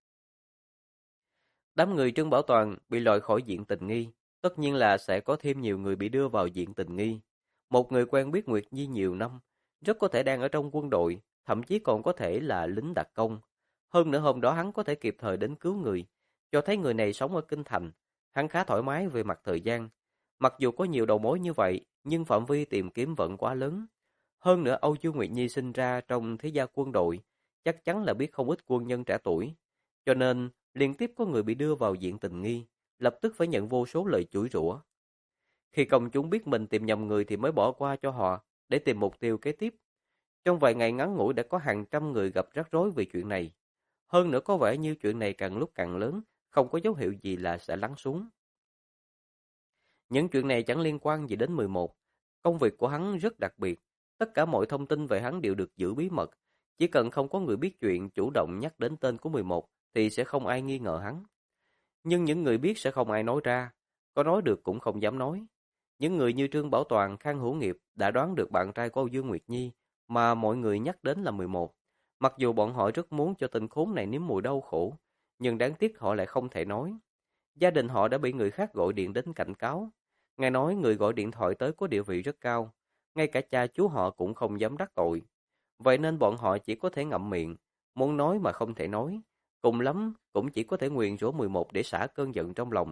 Đám người Trương Bảo Toàn bị loại khỏi diện tình nghi, tất nhiên là sẽ có thêm nhiều người bị đưa vào diện tình nghi. Một người quen biết Nguyệt Nhi nhiều năm, rất có thể đang ở trong quân đội, thậm chí còn có thể là lính đặc công. Hơn nữa hôm đó hắn có thể kịp thời đến cứu người, cho thấy người này sống ở Kinh Thành, hắn khá thoải mái về mặt thời gian. Mặc dù có nhiều đầu mối như vậy, nhưng phạm vi tìm kiếm vẫn quá lớn. Hơn nữa Âu Dương Nguyệt Nhi sinh ra trong thế gia quân đội, chắc chắn là biết không ít quân nhân trẻ tuổi. Cho nên, liên tiếp có người bị đưa vào diện tình nghi, lập tức phải nhận vô số lời chửi rủa. Khi công chúng biết mình tìm nhầm người thì mới bỏ qua cho họ, để tìm mục tiêu kế tiếp. Trong vài ngày ngắn ngủi đã có hàng trăm người gặp rắc rối vì chuyện này. Hơn nữa có vẻ như chuyện này càng lúc càng lớn, không có dấu hiệu gì là sẽ lắng xuống. Những chuyện này chẳng liên quan gì đến 11. Công việc của hắn rất đặc biệt. Tất cả mọi thông tin về hắn đều được giữ bí mật. Chỉ cần không có người biết chuyện chủ động nhắc đến tên của 11 thì sẽ không ai nghi ngờ hắn. Nhưng những người biết sẽ không ai nói ra. Có nói được cũng không dám nói. Những người như Trương Bảo Toàn, Khang Hữu Nghiệp đã đoán được bạn trai của Âu Dương Nguyệt Nhi mà mọi người nhắc đến là 11. Mặc dù bọn họ rất muốn cho tên khốn này nếm mùi đau khổ, nhưng đáng tiếc họ lại không thể nói. Gia đình họ đã bị người khác gọi điện đến cảnh cáo. Nghe nói người gọi điện thoại tới có địa vị rất cao, ngay cả cha chú họ cũng không dám đắc tội. Vậy nên bọn họ chỉ có thể ngậm miệng, muốn nói mà không thể nói. Cùng lắm cũng chỉ có thể nguyền rủa 11 để xả cơn giận trong lòng.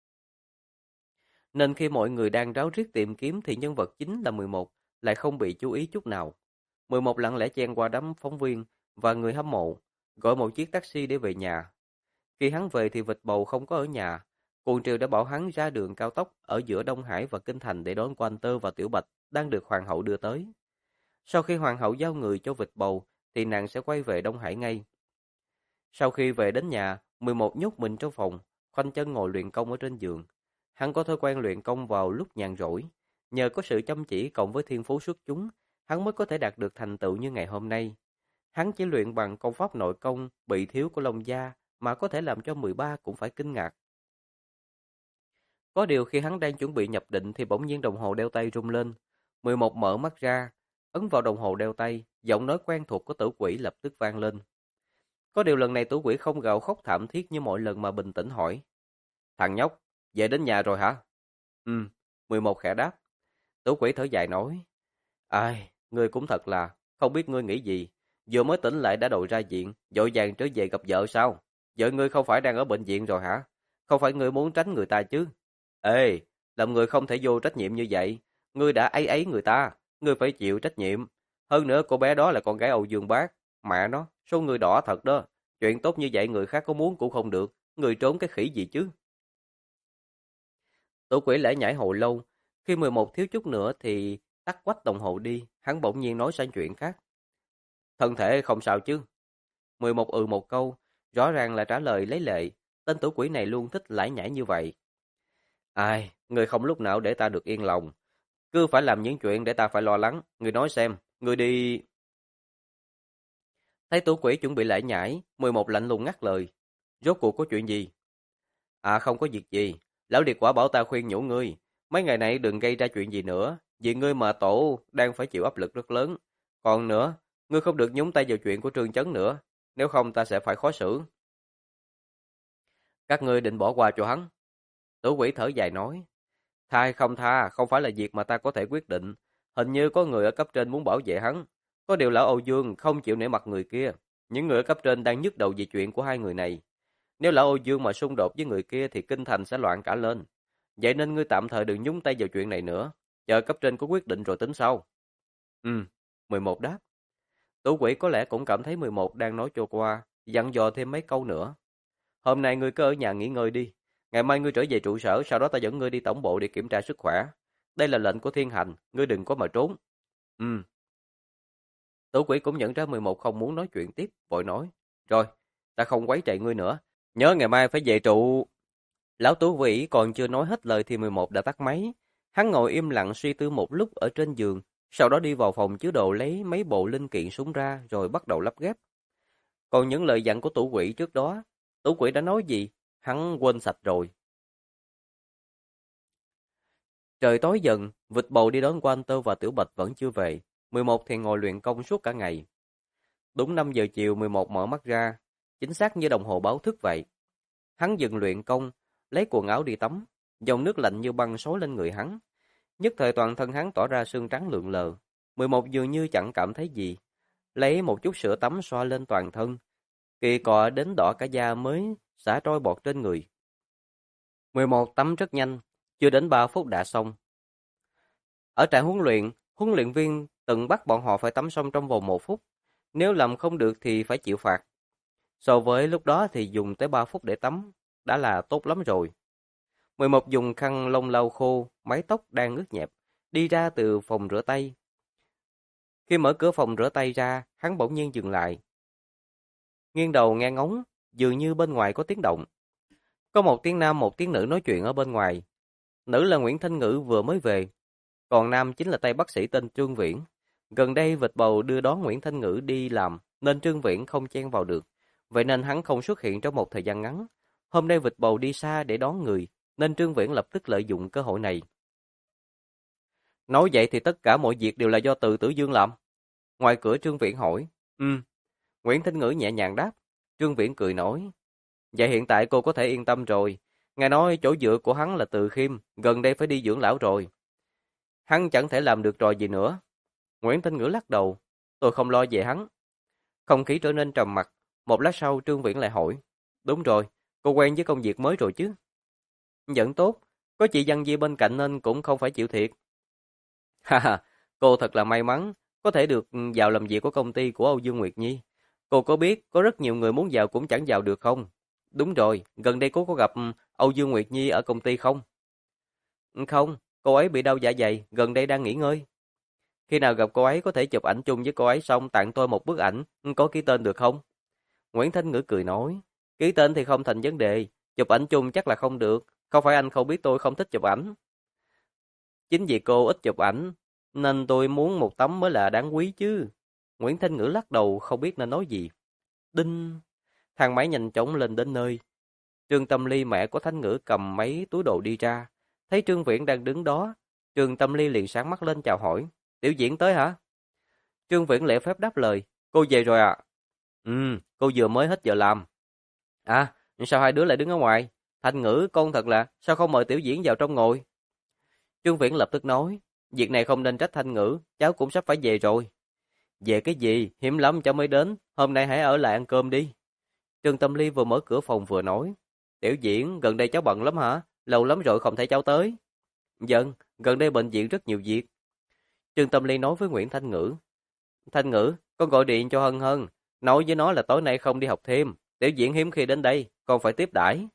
Nên khi mọi người đang ráo riết tìm kiếm thì nhân vật chính là 11 lại không bị chú ý chút nào. 11 lặng lẽ chen qua đám phóng viên và người hâm mộ, gọi một chiếc taxi để về nhà. Khi hắn về thì Vịt Bầu không có ở nhà. Cuồng Triều đã bảo hắn ra đường cao tốc ở giữa Đông Hải và Kinh Thành để đón Quan Tơ và Tiểu Bạch đang được Hoàng hậu đưa tới. Sau khi Hoàng hậu giao người cho Vịt Bầu thì nàng sẽ quay về Đông Hải ngay. Sau khi về đến nhà, 11 nhốt mình trong phòng, khoanh chân ngồi luyện công ở trên giường. Hắn có thói quen luyện công vào lúc nhàn rỗi. Nhờ có sự chăm chỉ cộng với thiên phú xuất chúng, hắn mới có thể đạt được thành tựu như ngày hôm nay. Hắn chỉ luyện bằng công pháp nội công bị thiếu của Long Gia mà có thể làm cho 13 cũng phải kinh ngạc. Có điều khi hắn đang chuẩn bị nhập định thì bỗng nhiên đồng hồ đeo tay rung lên. 11 mở mắt ra, ấn vào đồng hồ đeo tay, giọng nói quen thuộc của Tử Quỷ lập tức vang lên. Có điều lần này Tử Quỷ không gào khóc thảm thiết như mọi lần mà bình tĩnh hỏi. Thằng nhóc, về đến nhà rồi hả? Ừ, 11 khẽ đáp. Tử Quỷ thở dài nói. Ai, ngươi cũng thật là, không biết ngươi nghĩ gì. Vừa mới tỉnh lại đã đội ra viện, vội vàng trở về gặp vợ sao? Vợ ngươi không phải đang ở bệnh viện rồi hả? Không phải ngươi muốn tránh người ta chứ? Ê, làm người không thể vô trách nhiệm như vậy. Ngươi đã ấy người ta, ngươi phải chịu trách nhiệm. Hơn nữa cô bé đó là con gái Âu Dương Bác. Mẹ nó, số người đỏ thật đó. Chuyện tốt như vậy người khác có muốn cũng không được. Người trốn cái khỉ gì chứ? Tử Quỷ lễ nhảy hồi lâu. Khi 11 thiếu chút nữa thì tắt quách đồng hồ đi. Hắn bỗng nhiên nói sang chuyện khác. Thân thể không sao chứ? 11 một câu. Rõ ràng là trả lời lấy lệ. Tên Tử Quỷ này luôn thích lải nhải như vậy. Ai, ngươi không lúc nào để ta được yên lòng. Cứ phải làm những chuyện để ta phải lo lắng. Ngươi nói xem, ngươi đi... Thấy Tủ Quỷ chuẩn bị lải nhải, 11 lạnh lùng ngắt lời. Rốt cuộc có chuyện gì? À không có việc gì. Lão Liệt Quả bảo ta khuyên nhủ ngươi. Mấy ngày này đừng gây ra chuyện gì nữa. Vì ngươi mà tổ đang phải chịu áp lực rất lớn. Còn nữa, ngươi không được nhúng tay vào chuyện của Trương Chấn nữa. Nếu không ta sẽ phải khó xử. Các ngươi định bỏ qua cho hắn. Tủ Quỷ thở dài nói. Tha hay không tha, không phải là việc mà ta có thể quyết định. Hình như có người ở cấp trên muốn bảo vệ hắn. Có điều lão Âu Dương không chịu nể mặt người kia. Những người ở cấp trên đang nhức đầu vì chuyện của hai người này. Nếu lão Âu Dương mà xung đột với người kia thì kinh thành sẽ loạn cả lên. Vậy nên ngươi tạm thời đừng nhúng tay vào chuyện này nữa. Chờ cấp trên có quyết định rồi tính sau. Ừ, 11 đáp. Tủ Quỷ có lẽ cũng cảm thấy 11 đang nói trôi qua, dặn dò thêm mấy câu nữa. Hôm nay ngươi cứ ở nhà nghỉ ngơi đi. Ngày mai ngươi trở về trụ sở, sau đó ta dẫn ngươi đi tổng bộ để kiểm tra sức khỏe. Đây là lệnh của thiên hành, ngươi đừng có mà trốn. Ừ. Tủ Quỷ cũng nhận ra 11 không muốn nói chuyện tiếp, vội nói. Rồi, ta không quấy rầy ngươi nữa. Nhớ ngày mai phải về trụ. Lão Tủ Quỷ còn chưa nói hết lời thì 11 đã tắt máy. Hắn ngồi im lặng suy tư một lúc ở trên giường, sau đó đi vào phòng chứa đồ lấy mấy bộ linh kiện súng ra rồi bắt đầu lắp ghép. Còn những lời dặn của Tủ Quỷ trước đó, Tủ Quỷ đã nói gì, hắn quên sạch rồi. Trời tối dần, vịt bầu đi đón Quan Tơ và Tiểu Bạch vẫn chưa về. 11 thì ngồi luyện công suốt cả ngày. Đúng 5 giờ chiều 11 mở mắt ra, chính xác như đồng hồ báo thức vậy. Hắn dừng luyện công, lấy quần áo đi tắm, dòng nước lạnh như băng xối lên người hắn. Nhất thời toàn thân hắn tỏ ra sương trắng lượn lờ. 11 dường như chẳng cảm thấy gì, lấy một chút sữa tắm xoa lên toàn thân. Kỳ cọ đến đỏ cả da mới xả trôi bọt trên người. 11 tắm rất nhanh, chưa đến 3 phút đã xong. Ở trại huấn luyện viên từng bắt bọn họ phải tắm xong trong vòng 1 phút. Nếu làm không được thì phải chịu phạt. So với lúc đó thì dùng tới 3 phút để tắm, đã là tốt lắm rồi. 11 dùng khăn lông lau khô, mái tóc đang ướt nhẹp, đi ra từ phòng rửa tay. Khi mở cửa phòng rửa tay ra, hắn bỗng nhiên dừng lại. Nghiêng đầu nghe ngóng, dường như bên ngoài có tiếng động. Có một tiếng nam một tiếng nữ nói chuyện ở bên ngoài. Nữ là Nguyễn Thanh Ngữ vừa mới về, còn nam chính là tay bác sĩ tên Trương Viễn. Gần đây vịt bầu đưa đón Nguyễn Thanh Ngữ đi làm, nên Trương Viễn không chen vào được. Vậy nên hắn không xuất hiện trong một thời gian ngắn. Hôm nay vịt bầu đi xa để đón người, nên Trương Viễn lập tức lợi dụng cơ hội này. Nói vậy thì tất cả mọi việc đều là do Từ Tử Dương làm. Ngoài cửa Trương Viễn hỏi. Nguyễn Thanh Ngữ nhẹ nhàng đáp. Trương Viễn cười nói. Vậy hiện tại cô có thể yên tâm rồi. Ngài nói chỗ dựa của hắn là Từ Khiêm, gần đây phải đi dưỡng lão rồi. Hắn chẳng thể làm được trò gì nữa. Nguyễn Thanh Ngữ lắc đầu. Tôi không lo về hắn. Không khí trở nên trầm mặc. Một lát sau Trương Viễn lại hỏi. Đúng rồi, cô quen với công việc mới rồi chứ? Vẫn tốt. Có chị Văn Di bên cạnh nên cũng không phải chịu thiệt. Ha ha, cô thật là may mắn. Có thể được vào làm việc của công ty của Âu Dương Nguyệt Nhi. Cô có biết có rất nhiều người muốn vào cũng chẳng vào được không? Đúng rồi, gần đây cô có gặp Âu Dương Nguyệt Nhi ở công ty không? Không, cô ấy bị đau dạ dày, gần đây đang nghỉ ngơi. Khi nào gặp cô ấy có thể chụp ảnh chung với cô ấy xong tặng tôi một bức ảnh, có ký tên được không? Nguyễn Thanh Ngữ cười nói, ký tên thì không thành vấn đề, chụp ảnh chung chắc là không được, không phải anh không biết tôi không thích chụp ảnh. Chính vì cô ít chụp ảnh, nên tôi muốn một tấm mới là đáng quý chứ. Nguyễn Thanh Ngữ lắc đầu không biết nên nói gì. Đinh! Thang máy nhanh chóng lên đến nơi. Trương Tâm Ly mẹ của Thanh Ngữ cầm mấy túi đồ đi ra. Thấy Trương Viễn đang đứng đó. Trương Tâm Ly liền sáng mắt lên chào hỏi. Tiểu Diễn tới hả? Trương Viễn lễ phép đáp lời. Cô về rồi à? Cô vừa mới hết giờ làm. À, sao hai đứa lại đứng ở ngoài? Thanh Ngữ, con thật là, sao không mời Tiểu Diễn vào trong ngồi? Trương Viễn lập tức nói. Việc này không nên trách Thanh Ngữ, cháu cũng sắp phải về rồi. Về cái gì, hiếm lắm cháu mới đến, hôm nay hãy ở lại ăn cơm đi. Trương Tâm Ly vừa mở cửa phòng vừa nói. Tiểu Diễn, gần đây cháu bận lắm hả? Lâu lắm rồi không thấy cháu tới. Vâng, gần đây bệnh viện rất nhiều việc. Trương Tâm Ly nói với Nguyễn Thanh Ngữ. Thanh Ngữ, con gọi điện cho Hân Hân, nói với nó là tối nay không đi học thêm. Tiểu Diễn hiếm khi đến đây, con phải tiếp đãi.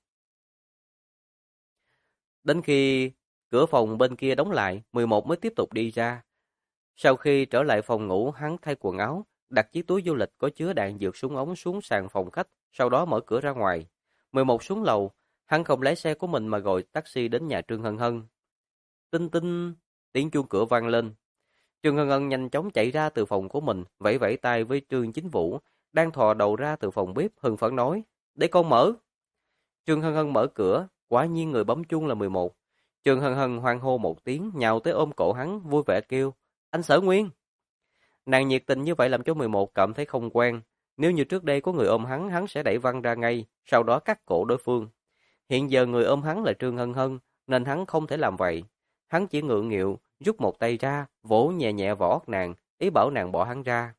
Đến khi cửa phòng bên kia đóng lại, 11 mới tiếp tục đi ra. Sau khi trở lại phòng ngủ, hắn thay quần áo, đặt chiếc túi du lịch có chứa đạn dược súng ống xuống sàn phòng khách, sau đó mở cửa ra ngoài. 11 xuống lầu, Hắn không lái xe của mình mà gọi taxi đến nhà Trương Hân Hân. Tinh tinh, tiếng chuông cửa vang lên. Trương Hân Hân nhanh chóng chạy ra từ phòng của mình, vẫy vẫy tay với Trương Chính Vũ, đang thò đầu ra từ phòng bếp, hưng phấn nói, để con mở. Trương Hân Hân mở cửa, quả nhiên người bấm chuông là 11. Trương Hân Hân hoan hô một tiếng, nhào tới ôm cổ hắn, vui vẻ kêu, anh Sở Nguyên. Nàng nhiệt tình như vậy làm cho 11 cảm thấy không quen. Nếu như trước đây có người ôm hắn, hắn sẽ đẩy văng ra ngay, sau đó cắt cổ đối phương. Hiện giờ người ôm hắn là Trương Hân Hân, nên hắn không thể làm vậy. Hắn chỉ ngượng nghịu, rút một tay ra, vỗ nhẹ nhẹ vào óc nàng, ý bảo nàng bỏ hắn ra.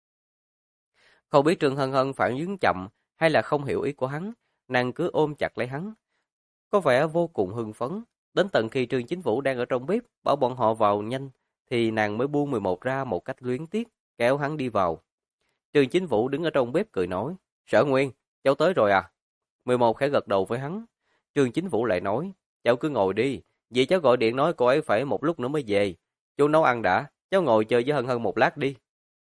Không biết Trương Hân Hân phản ứng chậm hay là không hiểu ý của hắn, nàng cứ ôm chặt lấy hắn. Có vẻ vô cùng hưng phấn. Đến tận khi Trương Chính Vũ đang ở trong bếp, bảo bọn họ vào nhanh, thì nàng mới buông 11 ra một cách luyến tiếc, kéo hắn đi vào. Trương Chính Vũ đứng ở trong bếp cười nói, Sở Nguyên, cháu tới rồi à? 11 khẽ gật đầu với hắn. Trương Chính Vũ lại nói, cháu cứ ngồi đi, vì cháu gọi điện nói cô ấy phải một lúc nữa mới về. Chú nấu ăn đã, cháu ngồi chơi với Hân Hân một lát đi.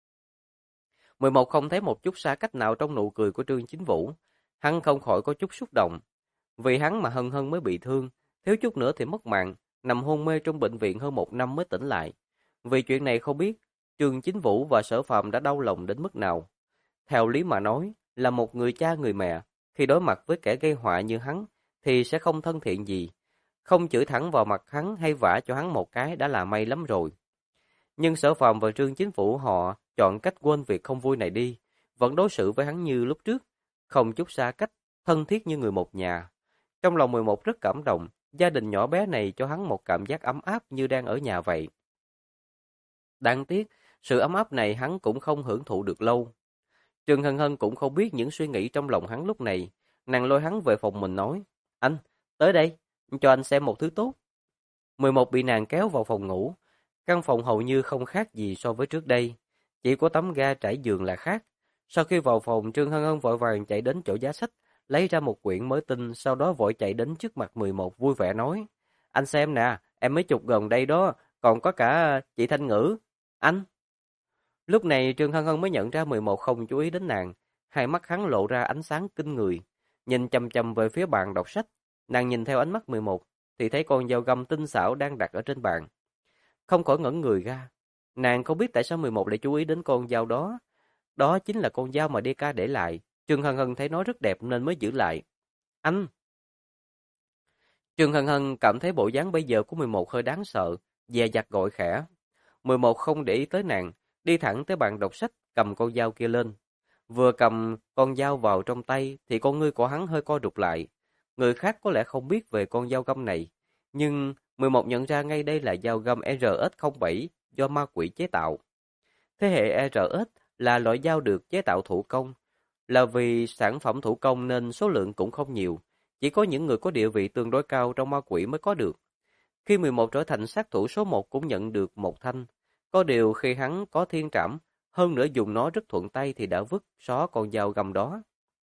11 không thấy một chút xa cách nào trong nụ cười của Trương Chính Vũ. Hắn không khỏi có chút xúc động. Vì hắn mà Hân Hân mới bị thương, thiếu chút nữa thì mất mạng, nằm hôn mê trong bệnh viện hơn 1 năm mới tỉnh lại. Vì chuyện này không biết, Trương Chính Vũ và Sở Phàm đã đau lòng đến mức nào. Theo lý mà nói, là một người cha người mẹ, khi đối mặt với kẻ gây họa như hắn, thì sẽ không thân thiện gì. Không chửi thẳng vào mặt hắn hay vả cho hắn một cái đã là may lắm rồi. Nhưng Sở Phàm và Trương Chính Phủ họ chọn cách quên việc không vui này đi, vẫn đối xử với hắn như lúc trước, không chút xa cách, thân thiết như người một nhà. Trong lòng 11 rất cảm động, gia đình nhỏ bé này cho hắn một cảm giác ấm áp như đang ở nhà vậy. Đáng tiếc, sự ấm áp này hắn cũng không hưởng thụ được lâu. Trương Hân Hân cũng không biết những suy nghĩ trong lòng hắn lúc này. Nàng lôi hắn về phòng mình nói, anh, tới đây, cho anh xem một thứ tốt. 11 bị nàng kéo vào phòng ngủ. Căn phòng hầu như không khác gì so với trước đây. Chỉ có tấm ga trải giường là khác. Sau khi vào phòng, Trương Hân Hân vội vàng chạy đến chỗ giá sách, lấy ra một quyển mới tinh, sau đó vội chạy đến trước mặt 11 vui vẻ nói, anh xem nè, em mới chụp gần đây đó, còn có cả chị Thanh Ngữ. Anh! Lúc này Trương Hân Hân mới nhận ra 11 không chú ý đến nàng, hai mắt hắn lộ ra ánh sáng kinh người, nhìn chằm chằm về phía bàn đọc sách. Nàng nhìn theo ánh mắt 11, thì thấy con dao găm tinh xảo đang đặt ở trên bàn. Không khỏi ngẩn người ra, nàng không biết tại sao 11 lại chú ý đến con dao đó. Đó chính là con dao mà DK để lại. Trương Hân Hân thấy nó rất đẹp nên mới giữ lại. Anh! Trương Hân Hân cảm thấy bộ dáng bây giờ của 11 hơi đáng sợ, dè dặt gọi khẽ. 11 không để ý tới nàng, đi thẳng tới bàn đọc sách, cầm con dao kia lên. Vừa cầm con dao vào trong tay thì con ngươi của hắn hơi co rụt lại. Người khác có lẽ không biết về con dao găm này, nhưng 11 nhận ra ngay đây là dao găm RS07 do ma quỷ chế tạo. Thế hệ RS là loại dao được chế tạo thủ công, là vì sản phẩm thủ công nên số lượng cũng không nhiều, chỉ có những người có địa vị tương đối cao trong ma quỷ mới có được. Khi 11 trở thành sát thủ số 1 cũng nhận được một thanh, có điều khi hắn có thiên trảm, hơn nữa dùng nó rất thuận tay thì đã vứt xó con dao găm đó.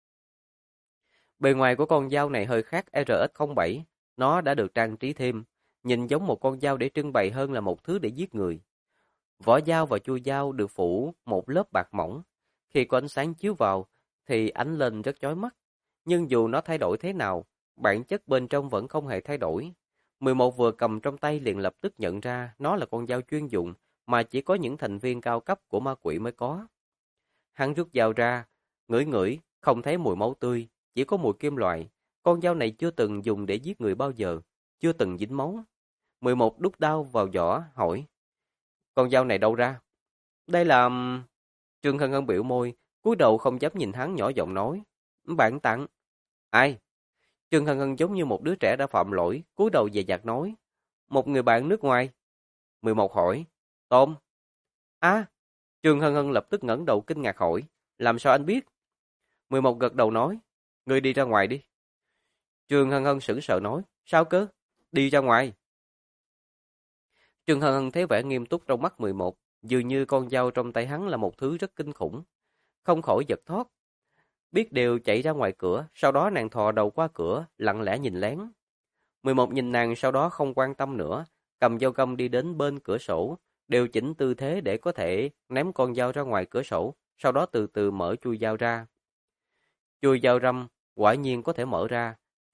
Bề ngoài của con dao này hơi khác RS07, nó đã được trang trí thêm, nhìn giống một con dao để trưng bày hơn là một thứ để giết người. Vỏ dao và chuôi dao được phủ một lớp bạc mỏng, khi có ánh sáng chiếu vào thì ánh lên rất chói mắt, nhưng dù nó thay đổi thế nào, bản chất bên trong vẫn không hề thay đổi. 11 vừa cầm trong tay liền lập tức nhận ra nó là con dao chuyên dụng mà chỉ có những thành viên cao cấp của ma quỷ mới có. Hắn rút dao ra, ngửi ngửi, không thấy mùi máu tươi, chỉ có mùi kim loại. Con dao này chưa từng dùng để giết người bao giờ, chưa từng dính máu. 11 đút dao vào vỏ, hỏi, con dao này đâu ra? Đây là... Trương Hân Hân biểu môi, cúi đầu không dám nhìn hắn, nhỏ giọng nói, bạn tặng. Ai? Trương Hân Hân giống như một đứa trẻ đã phạm lỗi, cúi đầu dè dặt nói, một người bạn nước ngoài. 11 hỏi, Tom. À, Trương Hân Hân lập tức ngẩng đầu kinh ngạc hỏi, làm sao anh biết? 11 gật đầu nói, ngươi đi ra ngoài đi. Trương Hân Hân sững sờ nói, sao cơ? Đi ra ngoài. Trương Hân Hân thấy vẻ nghiêm túc trong mắt 11, dường như con dao trong tay hắn là một thứ rất kinh khủng, không khỏi giật thót. Biết điều chạy ra ngoài cửa, sau đó nàng thò đầu qua cửa, lặng lẽ nhìn lén. 11 nhìn nàng sau đó không quan tâm nữa, cầm dao găm đi đến bên cửa sổ, điều chỉnh tư thế để có thể ném con dao ra ngoài cửa sổ, sau đó từ từ mở chui dao ra. Chui dao răm, quả nhiên có thể mở ra,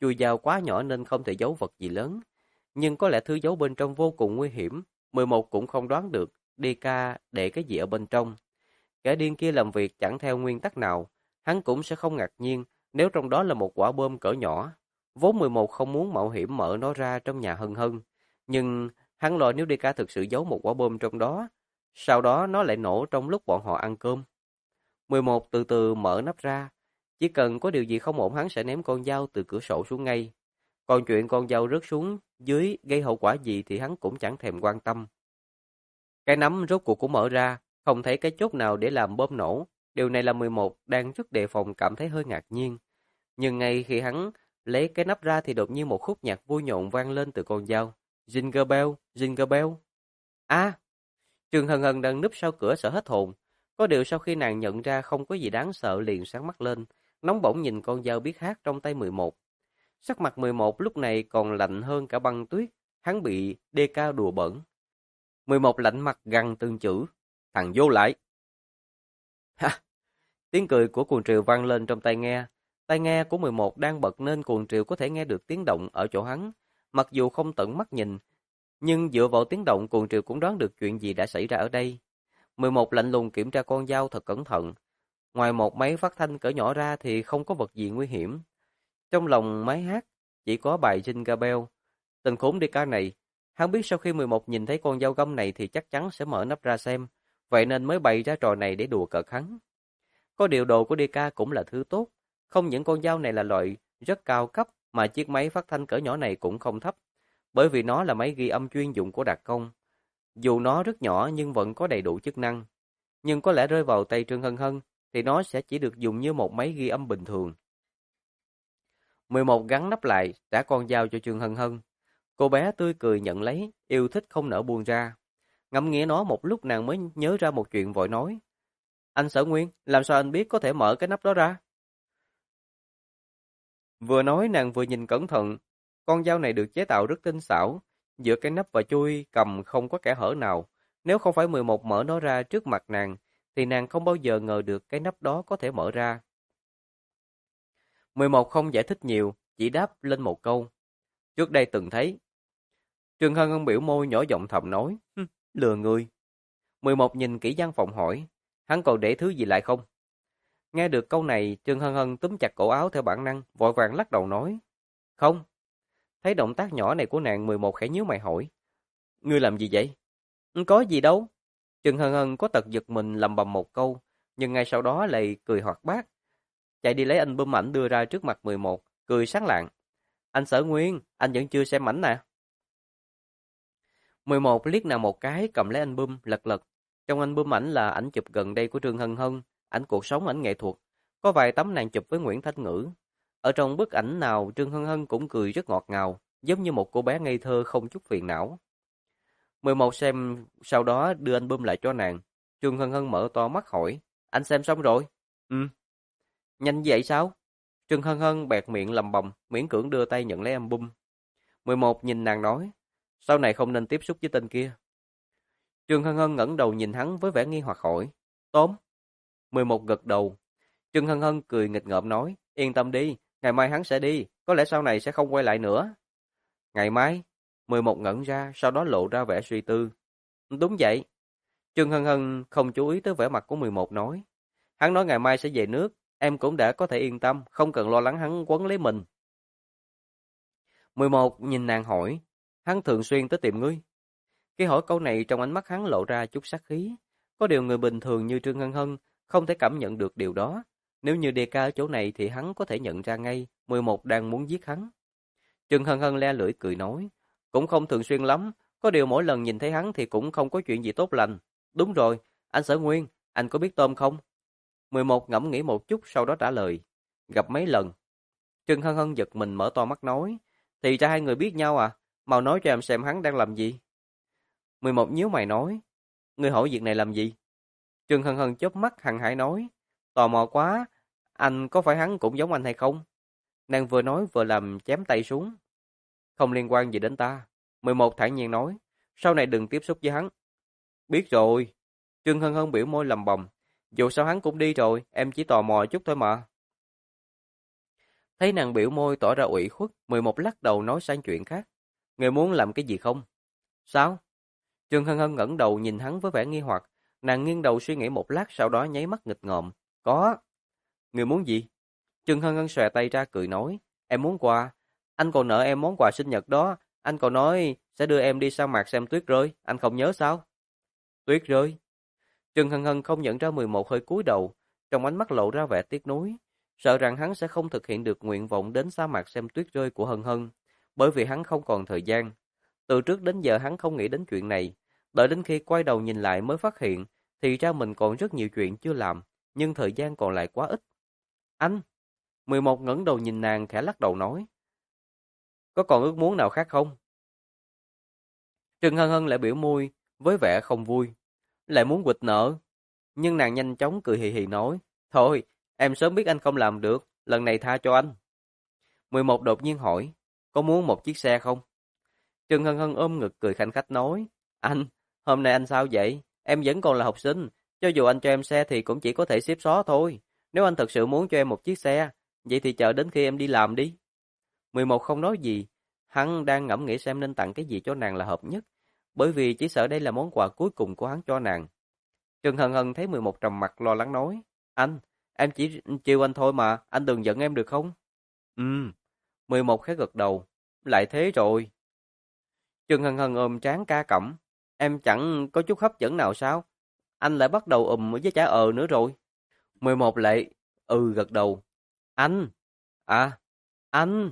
Chui dao quá nhỏ nên không thể giấu vật gì lớn. Nhưng có lẽ thứ giấu bên trong vô cùng nguy hiểm. 11 cũng không đoán được DK để cái gì ở bên trong. Kẻ điên kia làm việc chẳng theo nguyên tắc nào. Hắn cũng sẽ không ngạc nhiên nếu trong đó là một quả bom cỡ nhỏ. Vốn 11 không muốn mạo hiểm mở nó ra trong nhà Hân Hân. Nhưng hắn lo nếu DK thực sự giấu một quả bom trong đó, sau đó nó lại nổ trong lúc bọn họ ăn cơm. 11 từ từ mở nắp ra. Chỉ cần có điều gì không ổn hắn sẽ ném con dao từ cửa sổ xuống ngay. Còn chuyện con dao rớt xuống dưới gây hậu quả gì thì hắn cũng chẳng thèm quan tâm. Cái nắm rốt cuộc cũng mở ra, không thấy cái chốt nào để làm bom nổ. Điều này là 11 đang rất đề phòng cảm thấy hơi ngạc nhiên. Nhưng ngay khi hắn lấy cái nắp ra thì đột nhiên một khúc nhạc vui nhộn vang lên từ con dao. Jingle bell, jingle bell. À, Trương Hân Hân đang núp sau cửa sợ hết hồn. Có điều sau khi nàng nhận ra không có gì đáng sợ liền sáng mắt lên, nóng bỏng nhìn con dao biết hát trong tay 11. Sắc mặt 11 lúc này còn lạnh hơn cả băng tuyết, hắn bị DK đùa bỡn. 11 lạnh mặt gằn từng chữ, thằng vô lại. Ha! Tiếng cười của cuồng triều vang lên trong tai nghe. Tai nghe của 11 đang bật nên cuồng triều có thể nghe được tiếng động ở chỗ hắn. Mặc dù không tận mắt nhìn, nhưng dựa vào tiếng động cuồng triều cũng đoán được chuyện gì đã xảy ra ở đây. 11 lạnh lùng kiểm tra con dao thật cẩn thận. Ngoài một máy phát thanh cỡ nhỏ ra thì không có vật gì nguy hiểm. Trong lòng máy hát chỉ có bài Jingle Bell. Tình khốn đi ca này, hắn biết sau khi 11 nhìn thấy con dao găm này thì chắc chắn sẽ mở nắp ra xem, vậy nên mới bày ra trò này để đùa cợt hắn. Có điều đồ của DK cũng là thứ tốt, không những con dao này là loại rất cao cấp mà chiếc máy phát thanh cỡ nhỏ này cũng không thấp, bởi vì nó là máy ghi âm chuyên dụng của đặc công. Dù nó rất nhỏ nhưng vẫn có đầy đủ chức năng, nhưng có lẽ rơi vào tay Trương Hân Hân thì nó sẽ chỉ được dùng như một máy ghi âm bình thường. 11 gắn nắp lại, trả con dao cho Trương Hân Hân. Cô bé tươi cười nhận lấy, yêu thích không nỡ buông ra. Ngẫm nghĩ nó một lúc nàng mới nhớ ra một chuyện vội nói. Anh Sở Nguyên, làm sao anh biết có thể mở cái nắp đó ra? Vừa nói nàng vừa nhìn cẩn thận. Con dao này được chế tạo rất tinh xảo, giữa cái nắp và chui cầm không có kẽ hở nào. Nếu không phải 11 mở nó ra trước mặt nàng, thì nàng không bao giờ ngờ được cái nắp đó có thể mở ra. 11 không giải thích nhiều, chỉ đáp lên một câu. Trước đây từng thấy. Trương Hân Hân biểu môi nhỏ giọng thầm nói. Lừa người. 11 nhìn kỹ gian phòng hỏi. Hắn còn để thứ gì lại không? Nghe được câu này, Trương Hân Hân túm chặt cổ áo theo bản năng, vội vàng lắc đầu nói. Không. Thấy động tác nhỏ này của nàng 11 khẽ nhíu mày hỏi. Ngươi làm gì vậy? Có gì đâu. Trương Hân Hân có tật giật mình lầm bầm một câu, nhưng ngay sau đó lại cười hoạt bát. Chạy đi lấy album ảnh đưa ra trước mặt 11, cười sáng lạng. Anh Sở Nguyên, anh vẫn chưa xem ảnh nè. 11 liếc nàng một cái cầm lấy album lật lật. Trong album ảnh là ảnh chụp gần đây của Trương Hân Hân, ảnh cuộc sống, ảnh nghệ thuật. Có vài tấm nàng chụp với Nguyễn Thanh Ngữ. Ở trong bức ảnh nào Trương Hân Hân cũng cười rất ngọt ngào, giống như một cô bé ngây thơ không chút phiền não. 11 xem sau đó đưa album lại cho nàng. Trương Hân Hân mở to mắt hỏi, anh xem xong rồi? Ừ. Nhanh vậy sao? Trương Hân Hân bẹt miệng lầm bầm, miễn cưỡng đưa tay nhận lấy album. 11 nhìn nàng nói, sau này không nên tiếp xúc với tên kia. Trương Hân Hân ngẩng đầu nhìn hắn với vẻ nghi hoặc hỏi, Tóm? 11 gật đầu. Trương Hân Hân cười nghịch ngợm nói, yên tâm đi, ngày mai hắn sẽ đi, có lẽ sau này sẽ không quay lại nữa. Ngày mai? 11 ngẩn ra, sau đó lộ ra vẻ suy tư. Đúng vậy. Trương Hân Hân không chú ý tới vẻ mặt của 11 nói. Hắn nói ngày mai sẽ về nước, em cũng đã có thể yên tâm, không cần lo lắng hắn quấn lấy mình. 11 nhìn nàng hỏi, hắn thường xuyên tới tìm ngươi. Khi hỏi câu này trong ánh mắt hắn lộ ra chút sát khí. Có điều người bình thường như Trương Hân Hân không thể cảm nhận được điều đó. Nếu như DK ở chỗ này thì hắn có thể nhận ra ngay 11 đang muốn giết hắn. Trương Hân Hân le lưỡi cười nói, cũng không thường xuyên lắm, có điều mỗi lần nhìn thấy hắn thì cũng không có chuyện gì tốt lành. Đúng rồi, anh Sở Nguyên, anh có biết Tôm không? 11 ngẫm nghĩ một chút sau đó trả lời, gặp mấy lần. Trương Hân Hân giật mình mở to mắt nói, thì ra hai người biết nhau à, mau nói cho em xem hắn đang làm gì. 11 nhíu mày nói, ngươi hỏi việc này làm gì? Trương Hân Hân chớp mắt hằng hải nói, tò mò quá, anh có phải hắn cũng giống anh hay không? Nàng vừa nói vừa làm chém tay xuống. Không liên quan gì đến ta. 11 thản nhiên nói, sau này đừng tiếp xúc với hắn. Biết rồi. Trương Hân Hân biểu môi lầm bầm, dù sao hắn cũng đi rồi, em chỉ tò mò chút thôi mà. Thấy nàng biểu môi tỏ ra ủy khuất, 11 lắc đầu nói sang chuyện khác. Người muốn làm cái gì không? Sao? Trương Hân Hân ngẩng đầu nhìn hắn với vẻ nghi hoặc, nàng nghiêng đầu suy nghĩ một lát sau đó nháy mắt nghịch ngợm. Có. Người muốn gì? Trương Hân Hân xòe tay ra cười nói, em muốn quà. Anh còn nợ em món quà sinh nhật đó, anh còn nói sẽ đưa em đi sa mạc xem tuyết rơi, anh không nhớ sao? Tuyết rơi? Trương Hân Hân không nhận ra 11 hơi cúi đầu, trong ánh mắt lộ ra vẻ tiếc nuối, sợ rằng hắn sẽ không thực hiện được nguyện vọng đến sa mạc xem tuyết rơi của Hân Hân, bởi vì hắn không còn thời gian. Từ trước đến giờ hắn không nghĩ đến chuyện này, đợi đến khi quay đầu nhìn lại mới phát hiện, thì ra mình còn rất nhiều chuyện chưa làm, nhưng thời gian còn lại quá ít. Anh! 11 ngẩng đầu nhìn nàng khẽ lắc đầu nói. Có còn ước muốn nào khác không? Trương Hân Hân lại biểu môi, với vẻ không vui. Lại muốn quỵt nợ. Nhưng nàng nhanh chóng cười hì hì nói. Thôi, em sớm biết anh không làm được, lần này tha cho anh. 11 đột nhiên hỏi, có muốn một chiếc xe không? Trương Hân Hân ôm ngực cười khanh khách nói. Anh, hôm nay anh sao vậy? Em vẫn còn là học sinh, cho dù anh cho em xe thì cũng chỉ có thể xếp xó thôi. Nếu anh thật sự muốn cho em một chiếc xe, vậy thì chờ đến khi em đi làm đi. 11 không nói gì, hắn đang ngẫm nghĩ xem nên tặng cái gì cho nàng là hợp nhất, bởi vì chỉ sợ đây là món quà cuối cùng của hắn cho nàng. Trần Hân Hân thấy 11 trầm mặt lo lắng nói, anh, em chỉ chiều anh thôi mà, anh đừng giận em được không? 11 khẽ gật đầu, lại thế rồi. Trần Hân Hân ôm trán ca cẩm, em chẳng có chút hấp dẫn nào sao? Anh lại bắt đầu với trả nữa rồi. 11 lại, gật đầu. Anh, anh.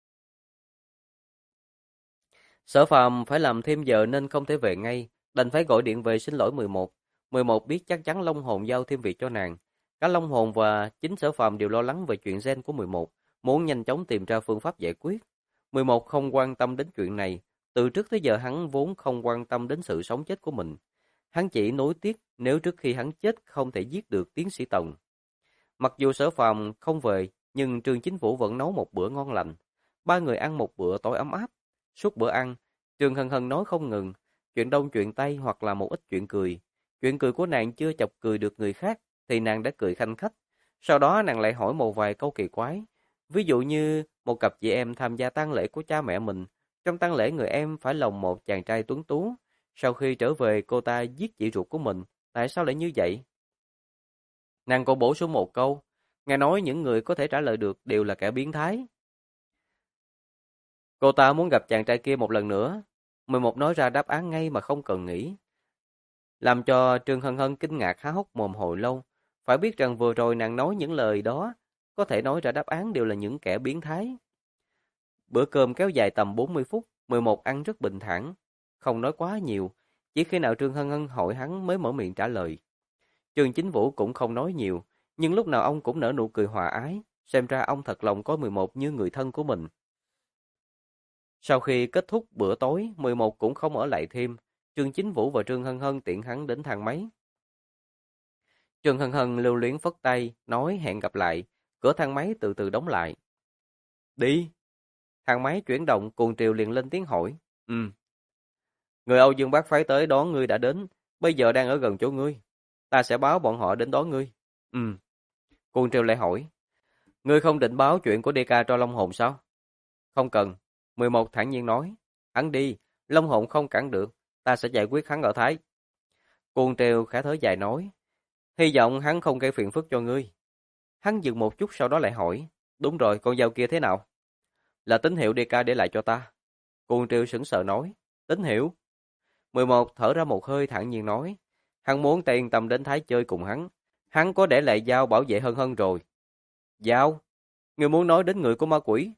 Sở Phàm phải làm thêm giờ nên không thể về ngay, đành phải gọi điện về xin lỗi 11. 11 biết chắc chắn Long Hồn giao thêm việc cho nàng. Cả Long Hồn và chính Sở Phàm đều lo lắng về chuyện gen của 11, muốn nhanh chóng tìm ra phương pháp giải quyết. 11 không quan tâm đến chuyện này, từ trước tới giờ hắn vốn không quan tâm đến sự sống chết của mình. Hắn chỉ nối tiếc nếu trước khi hắn chết không thể giết được tiến sĩ Tần. Mặc dù Sở Phàm không về, nhưng Trương Chính Vũ vẫn nấu một bữa ngon lành. Ba người ăn một bữa tối ấm áp. Suốt bữa ăn, Trương Hân Hân nói không ngừng, chuyện đông chuyện tây hoặc là một ít chuyện cười. Chuyện cười của nàng chưa chọc cười được người khác, thì nàng đã cười khanh khách. Sau đó nàng lại hỏi một vài câu kỳ quái. Ví dụ như một cặp chị em tham gia tang lễ của cha mẹ mình. Trong tang lễ người em phải lồng một chàng trai tuấn tú. Sau khi trở về cô ta giết chị ruột của mình. Tại sao lại như vậy? Nàng còn bổ sung một câu. Nghe nói những người có thể trả lời được đều là kẻ biến thái. Cô ta muốn gặp chàng trai kia một lần nữa. 11 nói ra đáp án ngay mà không cần nghĩ. Làm cho Trương Hân Hân kinh ngạc há hốc mồm hồi lâu. Phải biết rằng vừa rồi nàng nói những lời đó, có thể nói ra đáp án đều là những kẻ biến thái. Bữa cơm kéo dài tầm 40 phút, 11 ăn rất bình thản, không nói quá nhiều. Chỉ khi nào Trương Hân Hân hỏi hắn mới mở miệng trả lời. Trương Chính Vũ cũng không nói nhiều, nhưng lúc nào ông cũng nở nụ cười hòa ái. Xem ra ông thật lòng có 11 như người thân của mình. Sau khi kết thúc bữa tối, 11 cũng không ở lại thêm. Trương Chính Vũ và Trương Hân Hân tiện hắn đến thang máy. Trương Hân Hân lưu luyến phất tay, nói hẹn gặp lại. Cửa thang máy từ từ đóng lại. Đi! Thang máy chuyển động, Cuồng Triều liền lên tiếng hỏi. Người Âu Dương Bác phái tới đón ngươi đã đến, bây giờ đang ở gần chỗ ngươi. Ta sẽ báo bọn họ đến đón ngươi. Cuồng Triều lại hỏi. Ngươi không định báo chuyện của DK cho Long Hồn sao? Không cần. 11 thản nhiên nói. Hắn đi, Long Hồn không cản được, ta sẽ giải quyết hắn ở Thái. Cuồng Triều khẽ thở dài nói. Hy vọng hắn không gây phiền phức cho ngươi. Hắn dừng một chút sau đó lại hỏi. Đúng rồi, con dao kia thế nào? Là tín hiệu DK để lại cho ta. Cuồng Triều sững sờ nói. Tín hiệu? 11 thở ra một hơi thản nhiên nói. Hắn muốn ta yên tâm đến Thái chơi cùng hắn. Hắn có để lại dao bảo vệ Hân Hân rồi. Dao? Ngươi muốn nói đến người của ma quỷ?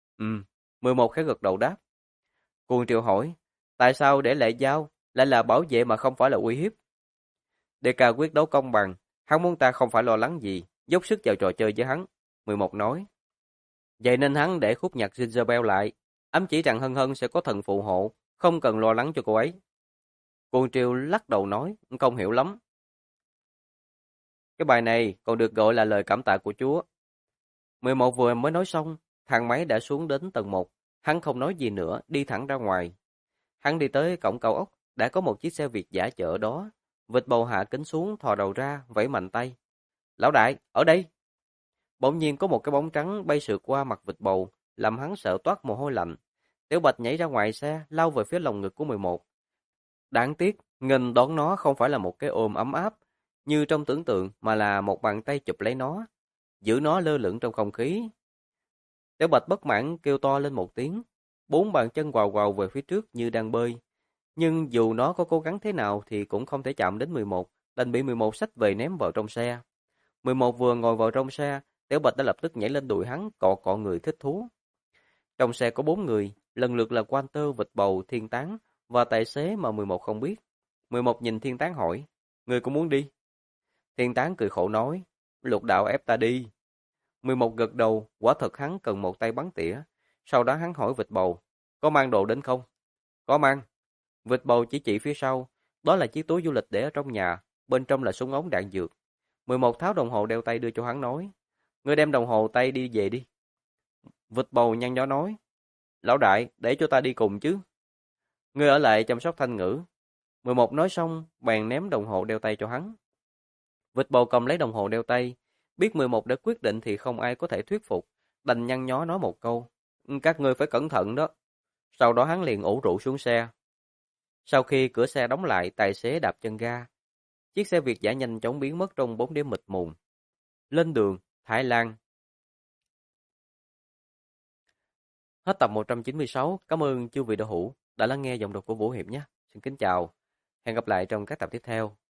11 khẽ gật đầu đáp. Cuồng Triều hỏi. Tại sao để lại dao lại là bảo vệ mà không phải là uy hiếp? DK quyết đấu công bằng. Hắn muốn ta không phải lo lắng gì, dốc sức vào trò chơi với hắn. 11 nói. Vậy nên hắn để khúc nhạc Gingerbell lại, ám chỉ rằng Hân Hân sẽ có thần phù hộ, không cần lo lắng cho cô ấy. Cuồng Triều lắc đầu nói, không hiểu lắm. Cái bài này còn được gọi là lời cảm tạ của Chúa. 11 vừa mới nói xong, thang máy đã xuống đến tầng 1. Hắn không nói gì nữa, đi thẳng ra ngoài. Hắn đi tới cổng cao ốc, đã có một chiếc xe Việt dã chở ở đó. Vịt bầu hạ kính xuống, thò đầu ra, vẫy mạnh tay. Lão đại, ở đây! Bỗng nhiên có một cái bóng trắng bay sượt qua mặt vịt bầu, làm hắn sợ toát mồ hôi lạnh. Tiểu Bạch nhảy ra ngoài xe, lao về phía lồng ngực của 11. Đáng tiếc, nghênh đón nó không phải là một cái ôm ấm áp, như trong tưởng tượng, mà là một bàn tay chụp lấy nó, giữ nó lơ lửng trong không khí. Tiểu Bạch bất mãn kêu to lên một tiếng, bốn bàn chân quào quào về phía trước như đang bơi. Nhưng dù nó có cố gắng thế nào thì cũng không thể chạm đến 11, đành bị 11 xách về ném vào trong xe. 11 vừa ngồi vào trong xe, Tiểu Bạch đã lập tức nhảy lên đùi hắn, cọ cọ người thích thú. Trong xe có 4 người, lần lượt là Walter, vịt bầu, thiên tán và tài xế mà 11 không biết. 11 nhìn thiên tán hỏi, người cũng muốn đi? Thiên tán cười khổ nói, Lục đạo ép ta đi. 11 gật đầu, quả thật hắn cần một tay bắn tỉa. Sau đó hắn hỏi vịt bầu, có mang đồ đến không? Có mang. Vịt bầu chỉ phía sau, đó là chiếc túi du lịch để ở trong nhà, bên trong là súng ống đạn dược. 11 tháo đồng hồ đeo tay đưa cho hắn nói, ngươi đem đồng hồ tay đi về đi. Vịt bầu nhăn nhó nói, lão đại, để cho ta đi cùng chứ. Ngươi ở lại chăm sóc Thanh Ngữ. 11 nói xong, bèn ném đồng hồ đeo tay cho hắn. Vịt bầu cầm lấy đồng hồ đeo tay, biết 11 đã quyết định thì không ai có thể thuyết phục, đành nhăn nhó nói một câu, các ngươi phải cẩn thận đó. Sau đó hắn liền ủ rũ xuống xe. Sau khi cửa xe đóng lại, tài xế đạp chân ga. Chiếc xe Việt dã nhanh chóng biến mất trong bóng đêm mịt mùng. Lên đường, Thái Lan. Hết tập 196. Cảm ơn chư vị đạo hữu đã lắng nghe giọng đọc của Vũ Hiệp nhé. Xin kính chào. Hẹn gặp lại trong các tập tiếp theo.